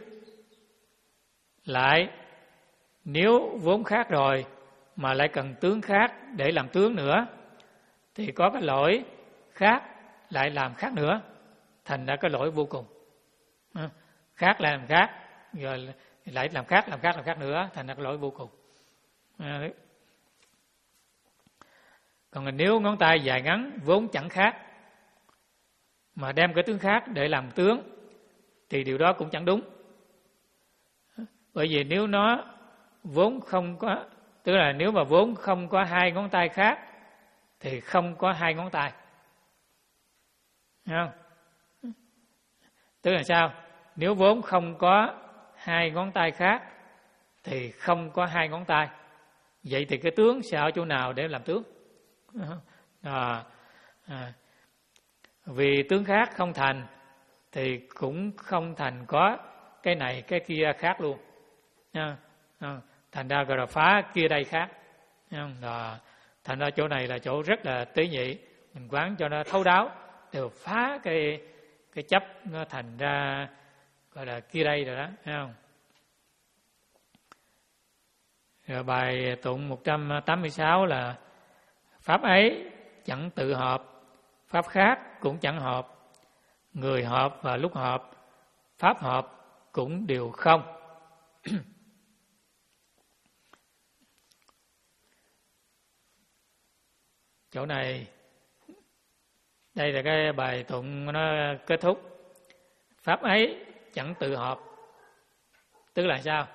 Lại nếu vốn khác rồi mà lại cần tướng khác để làm tướng nữa thì có cái lỗi khác lại làm khác nữa, thành ra cái lỗi vô cùng. Khác lại làm khác, rồi lại làm khác, làm khác, làm khác nữa, thành ra cái lỗi vô cùng. Còn nếu ngón tay dài ngắn vốn chẳng khác mà đem cái tướng khác để làm tướng thì điều đó cũng chẳng đúng. Bởi vì nếu nó vốn không có, tức là nếu mà vốn không có hai ngón tay khác thì không có hai ngón tay. Thấy không? Tức là sao? Nếu vốn không có hai ngón tay khác thì không có hai ngón tay. Vậy thì cái tướng sẽ ở chỗ nào để làm tướng? À, à, vì tướng khác không thành thì cũng không thành có cái này cái kia khác luôn. À, à, thành ra gọi là phá kia đây khác. À, thành ra chỗ này là chỗ rất là tế nhị, mình quán cho nó thấu đáo, đều phá cái cái chấp nó thành ra gọi là kia đây rồi đó, thấy không? Rồi bài tụng một trăm tám mươi sáu là pháp ấy chẳng tự hợp, pháp khác cũng chẳng hợp, người hợp và lúc hợp, pháp hợp cũng đều không. Chỗ này, đây là cái bài tụng nó kết thúc. Pháp ấy chẳng tự hợp, tức là sao?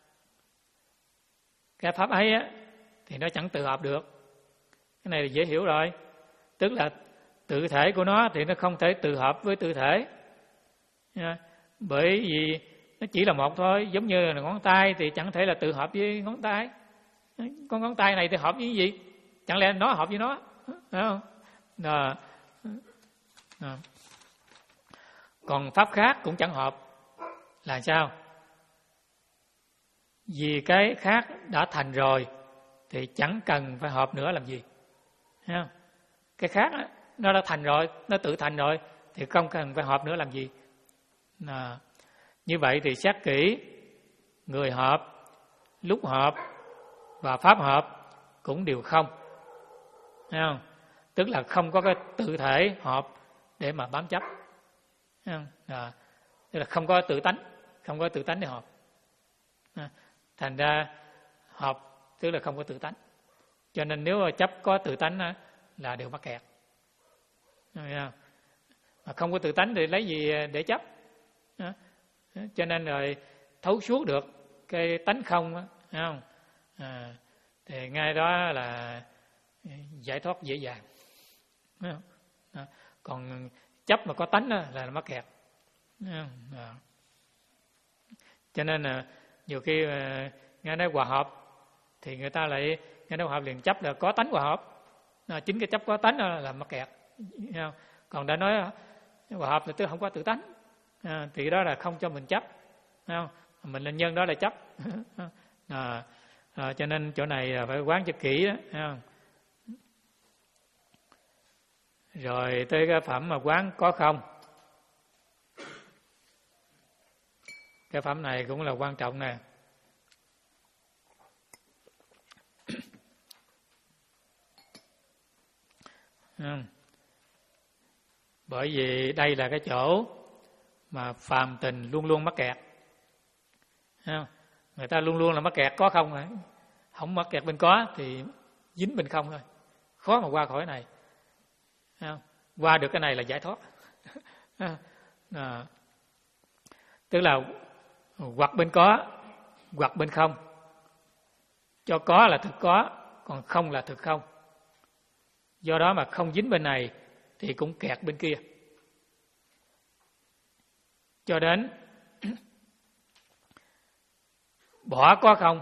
Cái pháp ấy á, thì nó chẳng tự hợp được. Cái này là dễ hiểu rồi. Tức là tự thể của nó thì nó không thể tự hợp với tự thể. Bởi vì nó chỉ là một thôi. Giống như là ngón tay thì chẳng thể là tự hợp với ngón tay. Con ngón tay này thì hợp với cái gì? Chẳng lẽ nó hợp với nó? Đúng không? Đó. Đó. Còn pháp khác cũng chẳng hợp là sao? Vì cái khác đã thành rồi thì chẳng cần phải hợp nữa làm gì. Thấy không? Cái khác đó, nó đã thành rồi, nó tự thành rồi thì không cần phải hợp nữa làm gì. À, như vậy thì xét kỹ, người hợp, lúc hợp và pháp hợp cũng đều không. Thấy không? Tức là không có cái tự thể hợp để mà bám chấp. Thấy không? À, tức là không có tự tánh, không có tự tánh để hợp. À, thành ra hợp tức là không có tự tánh. Cho nên nếu chấp có tự tánh đó, là đều mắc kẹt. Mà không có tự tánh thì lấy gì để chấp? À, cho nên rồi thấu suốt được cái tánh không, đó, thấy không? À, thì ngay đó là giải thoát dễ dàng. Thấy không? À, còn chấp mà có tánh đó là mắc kẹt. À, cho nên là nhiều khi nghe nói hòa hợp thì người ta lại nghe nói hòa hợp liền chấp là có tánh hòa hợp. À, chính cái chấp có tánh đó là mắc kẹt. Không? Còn đã nói hòa hợp là tức không có tự tánh, à, thì đó là không cho mình chấp. Không? Mình là nhân đó là chấp. À, à, cho nên chỗ này phải quán cho kỹ đó. Không? Rồi tới cái phẩm mà quán có không. Cái phẩm này cũng là quan trọng nè. Bởi vì đây là cái chỗ mà phàm tình luôn luôn mắc kẹt. Người ta luôn luôn là mắc kẹt có không rồi. Không mắc kẹt bên có thì dính bên không thôi. Khó mà qua khỏi này. Qua được cái này là giải thoát. À, tức là hoặc bên có, hoặc bên không. Cho có là thực có, còn không là thực không. Do đó mà không dính bên này thì cũng kẹt bên kia. Cho đến bỏ có không.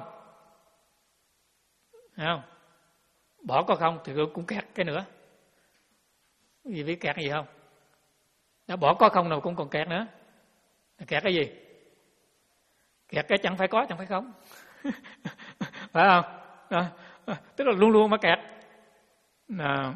Thấy không? Bỏ có không thì cũng kẹt cái nữa. Vì biết kẹt cái gì không? Đã bỏ có không nào cũng còn kẹt nữa. Kẹt cái gì? Kẹt cái chẳng phải có, chẳng phải không. Phải không? À, à, tức là luôn luôn mắc kẹt. À,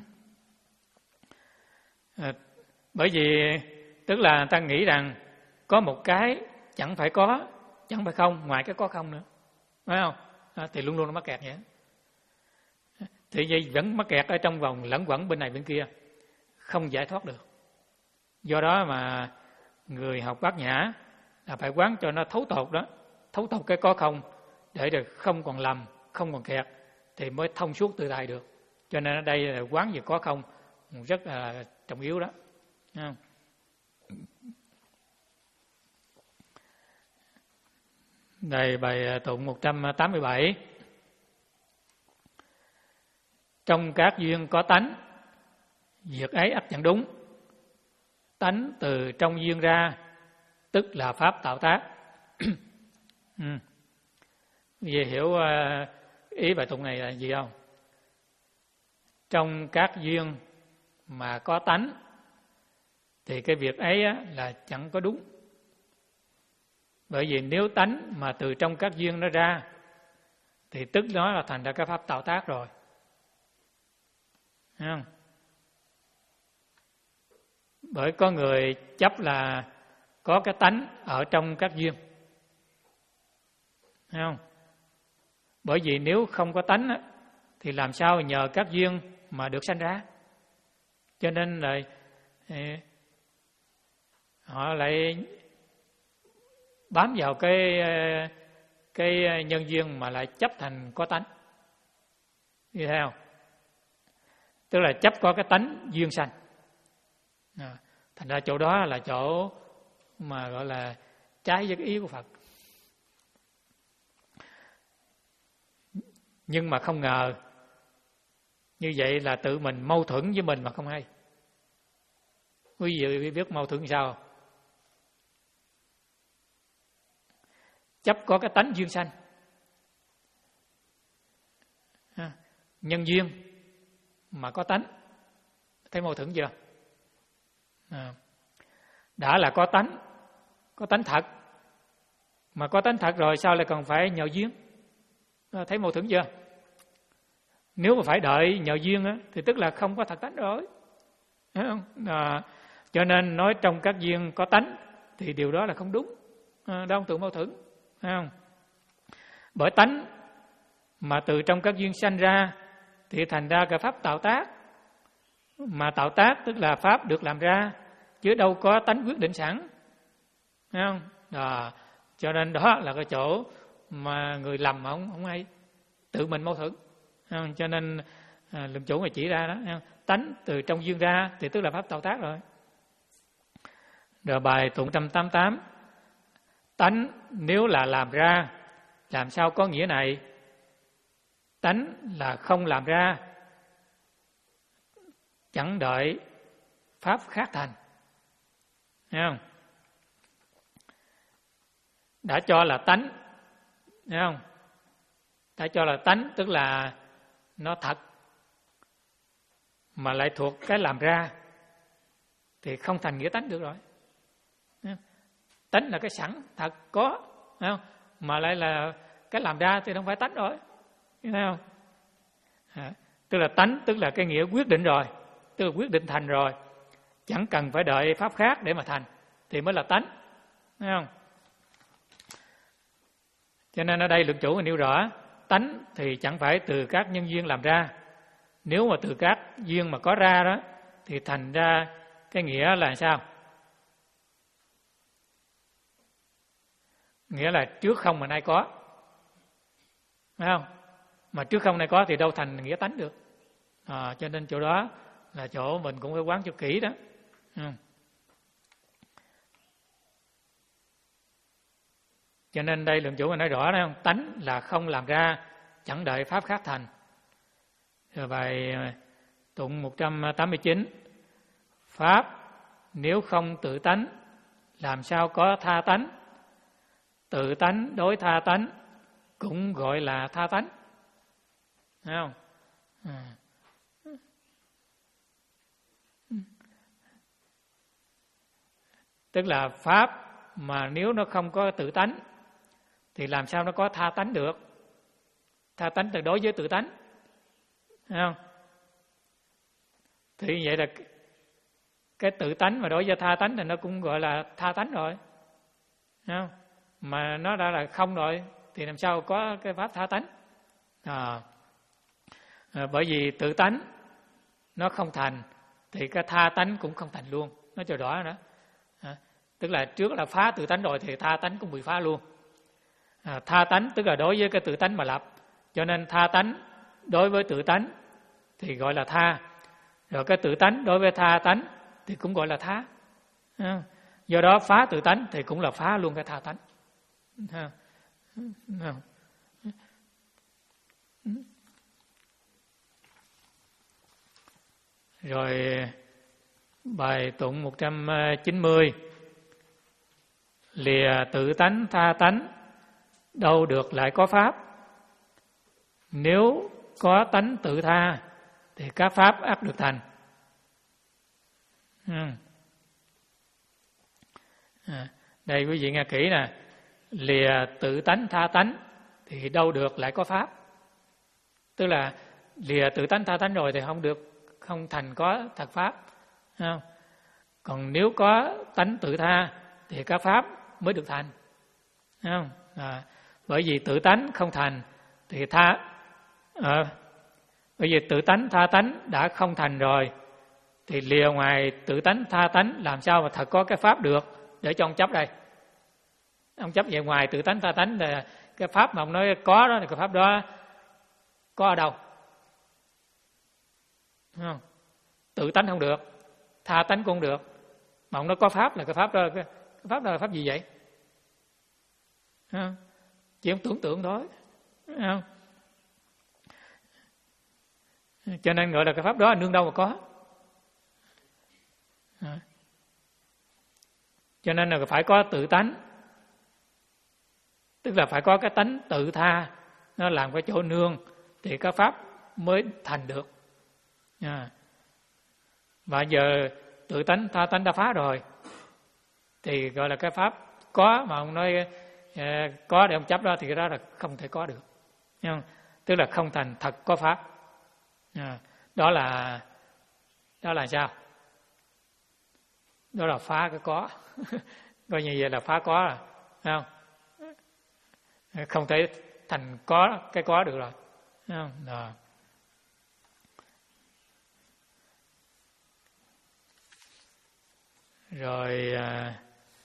à, bởi vì tức là người ta nghĩ rằng có một cái chẳng phải có, chẳng phải không, ngoài cái có không nữa. Phải không? À, thì luôn luôn nó mắc kẹt vậy. Thì vậy vẫn mắc kẹt ở trong vòng lẫn quẩn bên này bên kia, không giải thoát được. Do đó mà người học Bát Nhã là phải quán cho nó thấu tột đó, thấu tột cái có không để được không còn lầm, không còn kẹt thì mới thông suốt tự tại được. Cho nên ở đây là quán về có không rất là trọng yếu đó. Đây bài tụng một trăm tám mươi bảy. Trong các duyên có tánh, việc ấy ắt chẳng đúng. Tánh từ trong duyên ra, tức là pháp tạo tác. Ừ. Vì hiểu ý bài tụng này là gì không? Trong các duyên mà có tánh thì cái việc ấy là chẳng có đúng. Bởi vì nếu tánh mà từ trong các duyên nó ra thì tức nó là thành ra cái pháp tạo tác rồi. Thấy không? Bởi có người chấp là có cái tánh ở trong các duyên. Thấy không? Bởi vì nếu không có tánh thì làm sao nhờ các duyên mà được sanh ra. Cho nên là họ lại bám vào cái cái nhân duyên mà lại chấp thành có tánh. Như thế không? Tức là chấp có cái tánh duyên sanh. À, thành ra chỗ đó là chỗ mà gọi là trái với cái ý của Phật. Nhưng mà không ngờ như vậy là tự mình mâu thuẫn với mình mà không hay. Quý vị biết mâu thuẫn sao? Chấp có cái tánh duyên sanh, nhân duyên mà có tánh. Thấy mâu thuẫn chưa? À, đã là có tánh, có tánh thật, mà có tánh thật rồi sao lại còn phải nhờ duyên? À, thấy mâu thuẫn chưa? Nếu mà phải đợi nhờ duyên á, thì tức là không có thật tánh rồi. Thấy không? À, cho nên nói trong các duyên có tánh thì điều đó là không đúng. À, đó không tự mâu thuẫn. Thấy không? Bởi tánh mà từ trong các duyên sanh ra thì thành ra cả pháp tạo tác. Mà tạo tác tức là pháp được làm ra, chứ đâu có tánh quyết định sẵn. Thấy không? À, cho nên đó là cái chỗ mà người lầm mà không, không hay, tự mình mâu thuẫn. À, cho nên à, lượng chủ mà chỉ ra đó, à, tánh từ trong duyên ra thì tức là pháp tạo tác rồi. Rồi bài tụng một trăm tám mươi tám, tánh nếu là làm ra, làm sao có nghĩa này? Tánh là không làm ra, chẳng đợi pháp khác thành. Thấy không? Đã cho là tánh, thấy không? Đã cho là tánh tức là nó thật, mà lại thuộc cái làm ra thì không thành nghĩa tánh được rồi. Tánh là cái sẵn, thật, có, thấy không? Mà lại là cái làm ra thì không phải tánh rồi. Thấy không? À, tức là tánh tức là cái nghĩa quyết định rồi, tức là quyết định thành rồi, chẳng cần phải đợi pháp khác để mà thành thì mới là tánh. Thấy không? Cho nên ở đây lượng chủ mình nêu rõ, tánh thì chẳng phải từ các nhân duyên làm ra. Nếu mà từ các duyên mà có ra đó thì thành ra cái nghĩa là sao? Nghĩa là trước không mà nay có. Phải không? Mà trước không nay có thì đâu thành nghĩa tánh được. À, cho nên chỗ đó là chỗ mình cũng phải quán cho kỹ đó. Ừ. Cho nên đây lượng chủ mình nói rõ đó, không? Tánh là không làm ra, chẳng đợi pháp khác thành. Rồi bài tụng một trăm tám mươi chín, pháp nếu không tự tánh, làm sao có tha tánh? Tự tánh đối tha tánh cũng gọi là tha tánh. Thấy không? À. Tức là pháp mà nếu nó không có tự tánh thì làm sao nó có tha tánh được? Tha tánh từ đối với tự tánh. Thấy không? Thì vậy là cái tự tánh mà đối với tha tánh thì nó cũng gọi là tha tánh rồi. Thấy không? Mà nó đã là không rồi thì làm sao có cái pháp tha tánh? À, à, bởi vì tự tánh nó không thành thì cái tha tánh cũng không thành luôn. Nó cho rõ đó. À, tức là trước là phá tự tánh rồi thì tha tánh cũng bị phá luôn. À, tha tánh tức là đối với cái tự tánh mà lập, cho nên tha tánh đối với tự tánh thì gọi là tha, rồi cái tự tánh đối với tha tánh thì cũng gọi là tha. À, do đó phá tự tánh thì cũng là phá luôn cái tha tánh. À, à. Rồi bài tụng một trăm chín mươi, lìa tự tánh tha tánh, đâu được lại có pháp. Nếu có tánh tự tha thì các pháp ắt được thành. Ừ. À, đây quý vị nghe kỹ nè, lìa tự tánh tha tánh thì đâu được lại có pháp. Tức là lìa tự tánh tha tánh rồi thì không được, không thành có thật pháp. Không? Còn nếu có tánh tự tha thì các pháp mới được thành. Không? À, bởi vì tự tánh không thành thì tha à, bởi vì tự tánh tha tánh đã không thành rồi thì lìa ngoài tự tánh tha tánh làm sao mà thật có cái pháp được để cho ông chấp đây. Ông chấp về ngoài tự tánh tha tánh là cái pháp mà ông nói có đó, thì cái pháp đó có ở đâu? Không? Tự tánh không được, tha tánh cũng không được, mà ông nói có pháp là cái pháp đó, cái pháp đó là pháp gì vậy? Không? Chỉ ông tưởng tượng thôi. Không? Cho nên gọi là cái pháp đó là nương đâu mà có. Cho nên là phải có tự tánh, tức là phải có cái tánh tự tha, nó làm cái chỗ nương thì các pháp mới thành được. À. Và giờ tự tánh tha tánh đã phá rồi thì gọi là cái pháp có, mà ông nói à, có để ông chấp đó thì cái đó là không thể có được. Thấy không? Tức là không thành thật có pháp. À. Đó là đó là sao? Đó là phá cái có. Coi như vậy là phá có rồi. Thấy không? Không thể thành có cái có được rồi. Thấy không? Đó. Rồi à,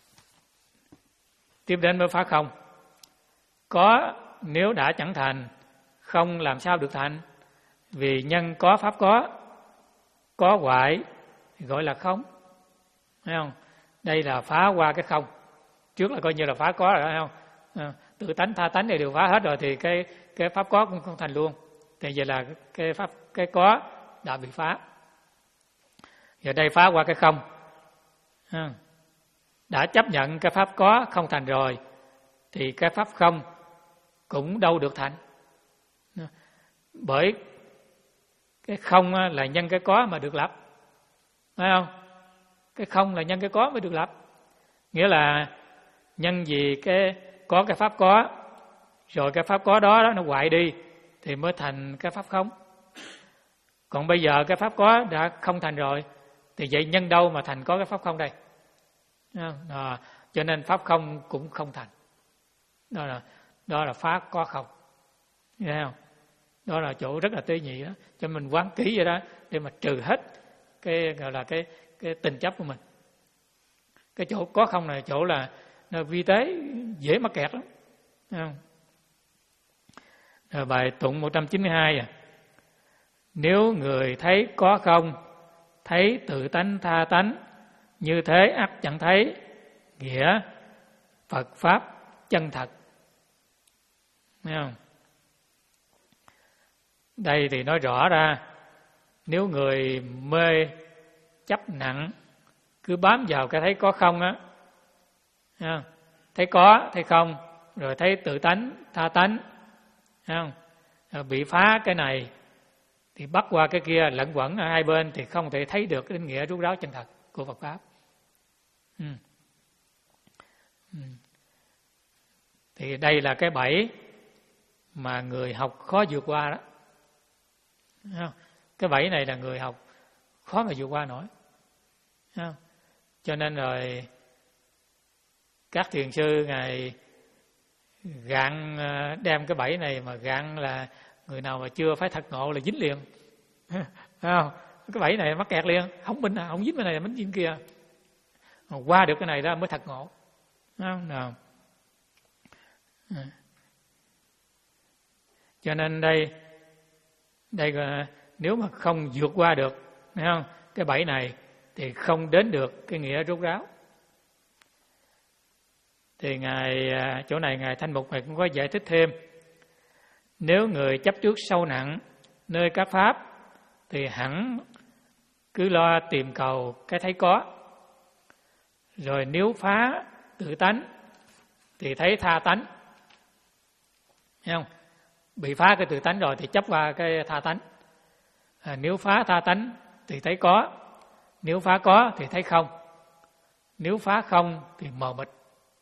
tiếp đến với phá không. Có nếu đã chẳng thành, không làm sao được thành. Vì nhân có pháp có, có hoại gọi là không. Thấy không? Đây là phá qua cái không. Trước là coi như là phá có rồi, thấy không? À, tự tánh tha tánh này đều phá hết rồi thì cái cái pháp có cũng không thành luôn. Thì vậy là cái pháp cái có đã bị phá. Giờ đây phá qua cái không. À, đã chấp nhận cái pháp có không thành rồi thì cái pháp không cũng đâu được thành. À, bởi cái không là nhân cái có mà được lập. Phải không? Cái không là nhân cái có mới được lập. Nghĩa là nhân vì cái có cái pháp có, rồi cái pháp có đó, đó nó hoại đi thì mới thành cái pháp không. Còn bây giờ cái pháp có đã không thành rồi thì vậy nhân đâu mà thành có cái pháp không đây? À, cho nên pháp không cũng không thành. Đó là đó là phá có không. Nghe không? Đó là chỗ rất là tế nhị đó. Cho mình quán kỹ vậy đó để mà trừ hết cái gọi là cái cái tình chấp của mình. Cái chỗ có không này chỗ là nó vi tế dễ mắc kẹt lắm. Thấy không? Rồi bài tụng một trăm chín mươi hai à. Nếu người thấy có không, thấy tự tánh tha tánh, như thế ắt chẳng thấy nghĩa Phật pháp chân thật. Thấy không? Đây thì nói rõ ra, nếu người mê chấp nặng cứ bám vào cái thấy có không á, thấy có thấy không, rồi thấy tự tánh tha tánh, thấy không? Rồi bị phá cái này thì bắt qua cái kia, lẫn quẩn ở hai bên thì không thể thấy được cái định nghĩa rốt ráo chân thật của Phật pháp. Ừ. Ừ. Thì đây là cái bẫy mà người học khó vượt qua đó. Không? Cái bẫy này là người học khó mà vượt qua nổi. Không? Cho nên rồi các thiền sư ngài gạn đem cái bẫy này mà gạn là người nào mà chưa phải thật ngộ là dính liền. Không? Cái bẫy này mắc kẹt liền, không bên nào, không dính bên này là dính bên kia. Qua được cái này đó mới thật ngộ. Không? Nào. Cho nên đây đây nếu mà không vượt qua được, thấy không? Cái bẫy này thì không đến được cái nghĩa rốt ráo. Thì ngài chỗ này ngài Thanh Mục này cũng có giải thích thêm. Nếu người chấp trước sâu nặng nơi các pháp thì hẳn cứ lo tìm cầu cái thấy có. Rồi nếu phá tự tánh thì thấy tha tánh. Thấy không? Bị phá cái tự tánh rồi thì chấp qua cái tha tánh. À, nếu phá tha tánh thì thấy có. Nếu phá có thì thấy không. Nếu phá không thì mờ mịt.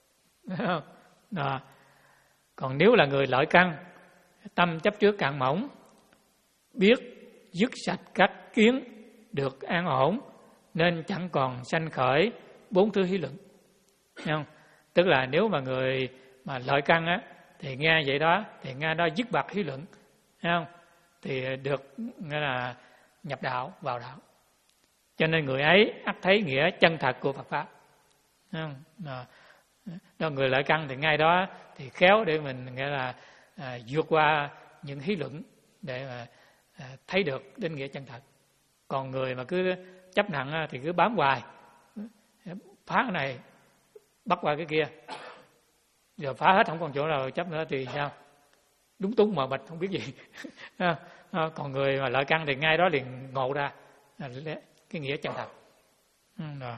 Đó. Còn nếu là người lợi căn, tâm chấp trước cạn mỏng, biết dứt sạch các kiến được an ổn, nên chẳng còn sanh khởi bốn thứ hí luận. Thấy không? Tức là nếu mà người mà lợi căn á, thì nghe vậy đó, thì nghe đó dứt bạc hí luận, thấy không? Thì được nghĩa là nhập đạo, vào đạo. Cho nên người ấy ắt thấy nghĩa chân thật của Phật pháp. Thấy không? Đó. Đó, người lợi căn thì ngay đó thì khéo để mình nghĩa là à, vượt qua những hí luận để mà à, thấy được đến nghĩa chân thật. Còn người mà cứ chấp nặng thì cứ bám hoài, phá cái này bắt qua cái kia, giờ phá hết không còn chỗ nào chấp nữa thì sao? Đúng túng mờ mịt không biết gì. Còn người mà lợi căn thì ngay đó liền ngộ ra cái nghĩa chân thật. Đó.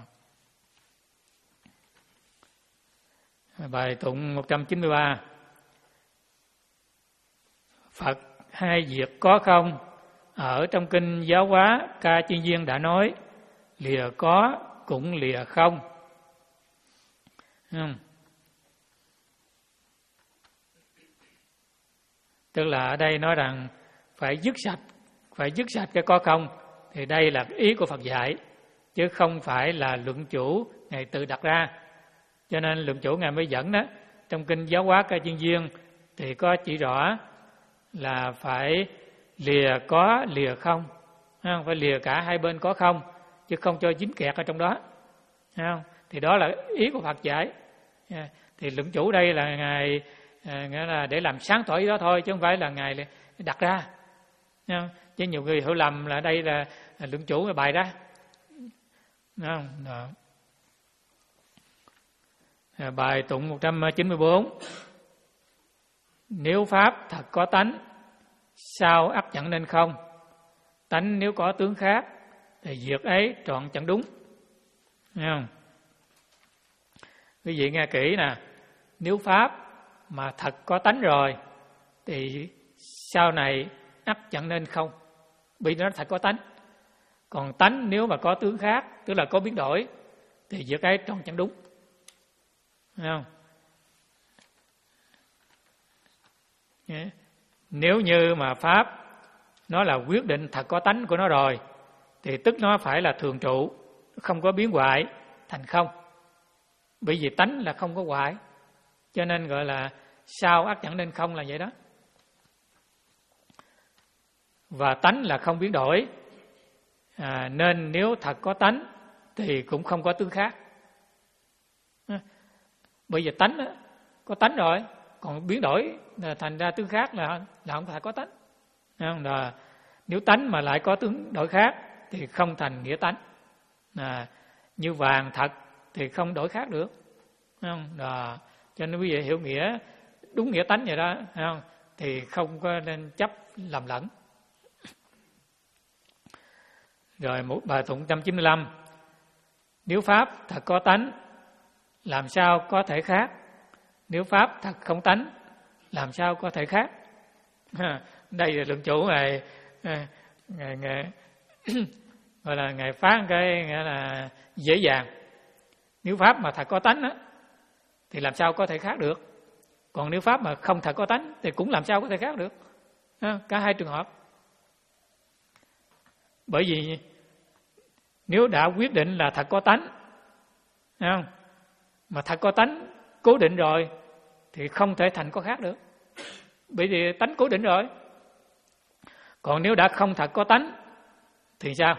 Bài tụng một trăm chín mươi ba. Phật hai việc có không, ở trong kinh Giáo Hóa Ca Chiên Viên đã nói lìa có cũng lìa không. Không? Tức là ở đây nói rằng phải dứt sạch, phải dứt sạch cái có không. Thì đây là ý của Phật dạy, chứ không phải là luận chủ Ngài tự đặt ra. Cho nên luận chủ Ngài mới dẫn đó, trong kinh Giáo Hóa Ca Chiên Viên thì có chỉ rõ là phải lìa có lìa không, không? Phải lìa cả hai bên có không, chứ không cho dính kẹt ở trong đó, không? Thì đó là ý của Phật dạy. Thì luận chủ đây là Ngài à, nghĩa là để làm sáng tỏ ý đó thôi, chứ không phải là Ngài đặt ra, không? Chứ nhiều người hiểu lầm là đây là, là luận chủ cái bài ra, không? Đó. À, bài tụng một trăm chín mươi bốn. Nếu pháp thật có tánh, sao ắt chẳng nên không? Tánh nếu có tướng khác, thì việc ấy trọn chẳng đúng. Thấy không? Quý vị nghe kỹ nè, nếu pháp mà thật có tánh rồi, thì sau này ắt chẳng nên không, vì nó thật có tánh. Còn tánh nếu mà có tướng khác, tức là có biến đổi, thì việc ấy trọn chẳng đúng. Thấy không? Yeah. Nếu như mà pháp nó là quyết định thật có tánh của nó rồi, thì tức nó phải là thường trụ, không có biến hoại thành không. Bởi vì tánh là không có hoại, cho nên gọi là sao ắt chẳng nên không là vậy đó. Và tánh là không biến đổi, à, nên nếu thật có tánh thì cũng không có tướng khác. Bởi vì tánh có tánh rồi, còn biến đổi là thành ra tướng khác là, là không phải có tánh. Là, nếu tánh mà lại có tướng đổi khác thì không thành nghĩa tánh. À, như vàng thật thì không đổi khác được. Không? Là, cho nên quý vị hiểu nghĩa đúng nghĩa tánh vậy đó, không? Thì không có nên chấp lầm lẫn. Rồi một bài tụng một trăm chín mươi lăm. Nếu pháp thật có tánh, làm sao có thể khác? Nếu pháp thật không tánh, làm sao có thể khác? Đây là luận chủ ngài, ngài, ngài gọi là ngài phán cái nghĩa là dễ dàng. Nếu pháp mà thật có tánh á, thì làm sao có thể khác được? Còn nếu pháp mà không thật có tánh thì cũng làm sao có thể khác được? Cả hai trường hợp. Bởi vì nếu đã quyết định là thật có tánh, không? Mà thật có tánh cố định rồi thì không thể thành có khác được, bởi vì tánh cố định rồi. Còn nếu đã không thật có tánh thì sao?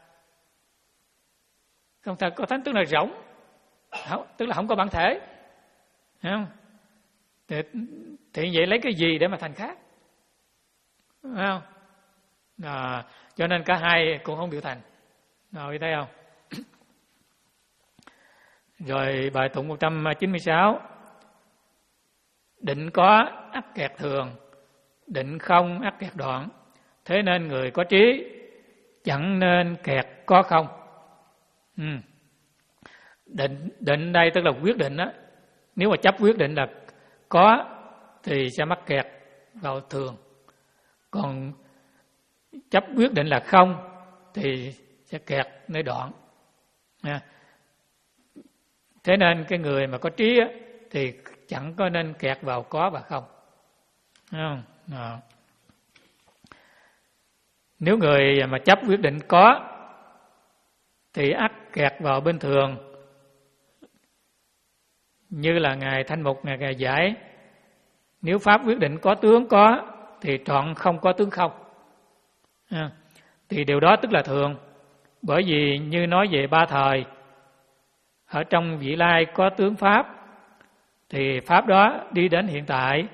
Không thật có tánh tức là rỗng, không, tức là không có bản thể, không? Thì, thì vậy lấy cái gì để mà thành khác? Không? À, cho nên cả hai cũng không biểu thành. Rồi thấy không? Rồi bài tụng một trăm chín mươi sáu. Định có ắt kẹt thường, định không ắt kẹt đoạn. Thế nên người có trí chẳng nên kẹt có không. Ừ. Định, định đây tức là quyết định đó. Nếu mà chấp quyết định là có thì sẽ mắc kẹt vào thường. Còn chấp quyết định là không thì sẽ kẹt nơi đoạn. Nha. Thế nên cái người mà có trí á, thì chẳng có nên kẹt vào có và không. Không? Đó. Nếu người mà chấp quyết định có thì ắt kẹt vào bên thường. Như là Ngài Thanh Mục Ngài, Ngài giải, nếu pháp quyết định có tướng có thì trọn không có tướng không. À, thì điều đó tức là thường. Bởi vì như nói về ba thời, ở trong vị lai có tướng pháp, thì pháp đó đi đến hiện tại,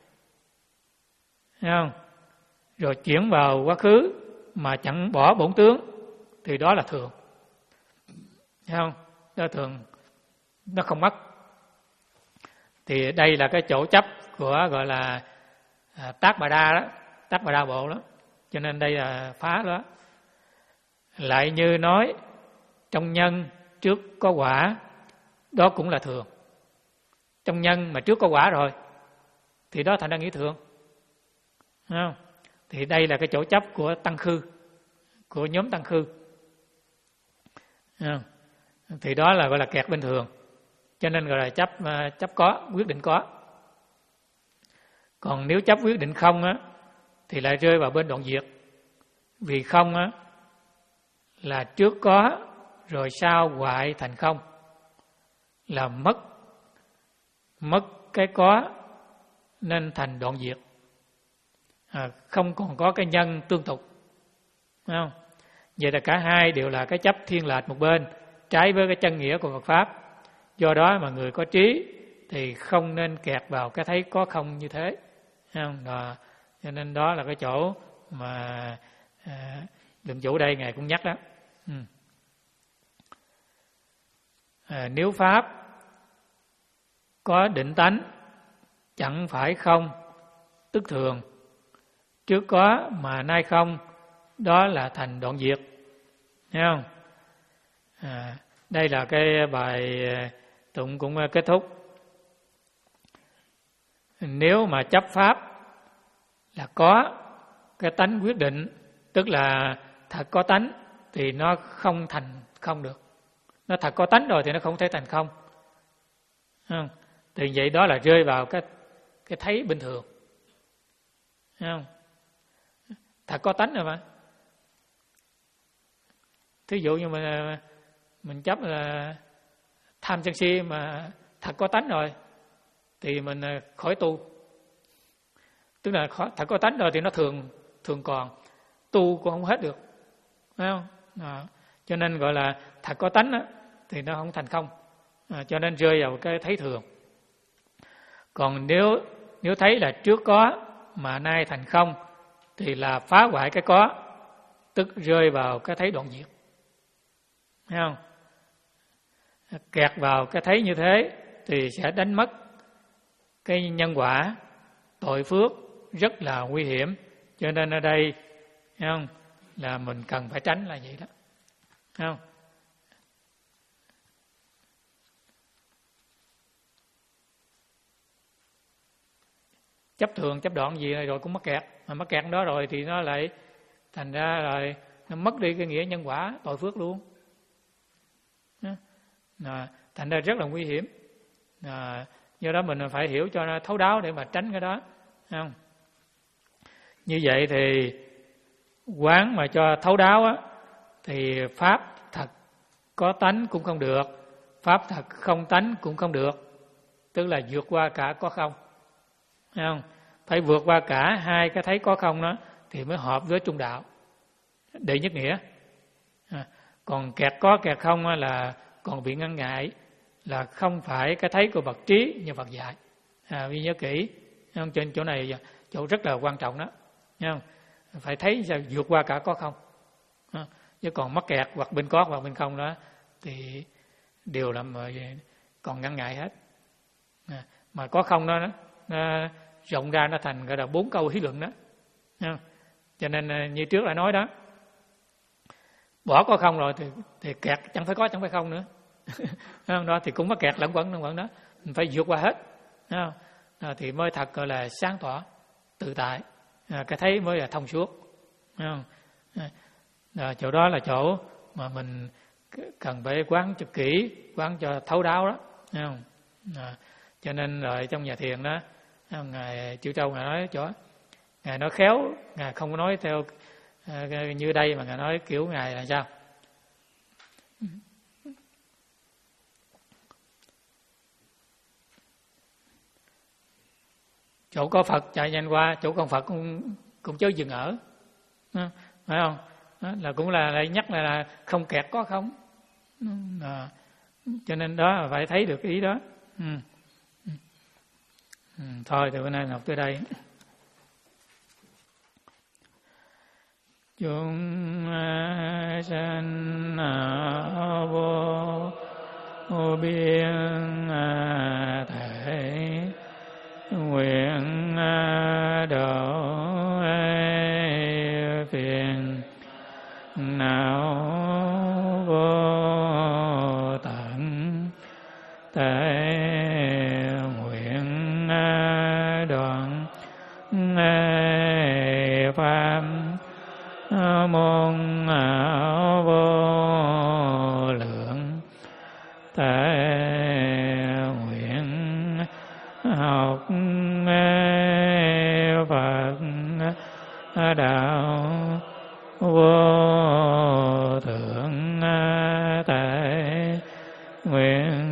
thấy không? Rồi chuyển vào quá khứ mà chẳng bỏ bổn tướng, thì đó là thường, thấy không? Đó là thường, nó không mất. Thì đây là cái chỗ chấp của gọi là à, Tác Bà Đa đó, Tác Bà Đa Bộ đó. Cho nên đây là phá đó. Lại như nói trong nhân trước có quả, đó cũng là thường. Trong nhân mà trước có quả rồi thì đó thành ra nghĩ thường, không? Thì đây là cái chỗ chấp của tăng khư, của nhóm tăng khư. Thì đó là gọi là kẹt bên thường, cho nên gọi là chấp chấp có, quyết định có. Còn nếu chấp quyết định không á, thì lại rơi vào bên đoạn diệt. Vì không á, là trước có rồi sau hoại thành không, là mất mất cái có nên thành đoạn diệt. À, không còn có cái nhân tương tục, phải không? Vậy là cả hai đều là cái chấp thiên lệch một bên, trái với cái chân nghĩa của Phật pháp. Do đó mà người có trí thì không nên kẹt vào cái thấy có không như thế, phải không? Đó, cho nên đó là cái chỗ mà à, Lượng Chủ đây ngài cũng nhắc đó. Ừ. À, nếu pháp có định tánh chẳng phải không tức thường, trước có mà nay không, đó là thành đoạn diệt, thấy không? À, đây là cái bài tụng cũng kết thúc. Nếu mà chấp pháp là có cái tánh quyết định, tức là thật có tánh, thì nó không thành không được. Nó thật có tánh rồi thì nó không thể thành không. Không? Thì vậy đó là rơi vào cái cái thấy bình thường. Không? Thật có tánh rồi mà. Thí dụ như mình mình chấp là tham sân si mà thật có tánh rồi thì mình khỏi tu. Tức là thật có tánh rồi thì nó thường thường còn, tu cũng không hết được, phải không? À, cho nên gọi là thật có tánh đó, thì nó không thành không, à, cho nên rơi vào cái thấy thường. Còn nếu nếu thấy là trước có mà nay thành không thì là phá hoại cái có, tức rơi vào cái thấy đoạn diệt, thấy không? Kẹt vào cái thấy như thế thì sẽ đánh mất cái nhân quả tội phước rất là nguy hiểm. Cho nên ở đây, thấy không, là mình cần phải tránh là vậy đó, thấy không? Chấp thường, chấp đoạn gì rồi cũng mắc kẹt. Mà mắc kẹt đó rồi thì nó lại thành ra rồi nó mất đi cái nghĩa nhân quả tội phước luôn. À, thành ra rất là nguy hiểm. À, do đó mình phải hiểu cho nó thấu đáo để mà tránh cái đó, không? Như vậy thì quán mà cho thấu đáo á, thì pháp thật có tánh cũng không được, pháp thật không tánh cũng không được, tức là vượt qua cả có không, thấy không? Phải vượt qua cả hai cái thấy có không đó thì mới hợp với trung đạo, đệ nhất nghĩa. À, còn kẹt có kẹt không là còn bị ngăn ngại, là không phải cái thấy của bậc trí như Phật dạy. À, vì nhớ kỹ, không? Trên chỗ này chỗ rất là quan trọng đó, không? Phải thấy sao vượt qua cả có không, à, chứ còn mắc kẹt hoặc bên có hoặc bên không đó thì đều làm còn ngăn ngại hết. À, mà có không đó, nó rộng ra nó thành gọi là bốn câu lý luận đó, không? Cho nên như trước đã nói đó, bỏ có không rồi thì, thì kẹt chẳng phải có chẳng phải không nữa. Không? Đó thì cũng mắc kẹt lẫn quẩn lẫn quẩn đó, mình phải vượt qua hết, không? À, thì mới thật gọi là sáng tỏ tự tại, à, cái thấy mới là thông suốt, không? À, chỗ đó là chỗ mà mình cần phải quán cho kỹ, quán cho thấu đáo đó, không? À, cho nên rồi trong nhà thiền đó, ngài Chư Châu ngài nói chỗ, ngài nói khéo, ngài không có nói theo à, như đây mà ngài nói kiểu ngài là sao? Chỗ có Phật chạy nhanh qua, chỗ không Phật cũng cũng chớ dừng ở, phải không? Đó, là cũng là lại nhắc là, là không kẹt có không, à, cho nên đó là phải thấy được ý đó. Ừ. Ừ, thôi từ bữa nay học tới đây. Chúng sanh vô biên thể nguyện độ phiền não vô tận, thể nguyện đoạn pháp đạo vô thượng tệ nguyện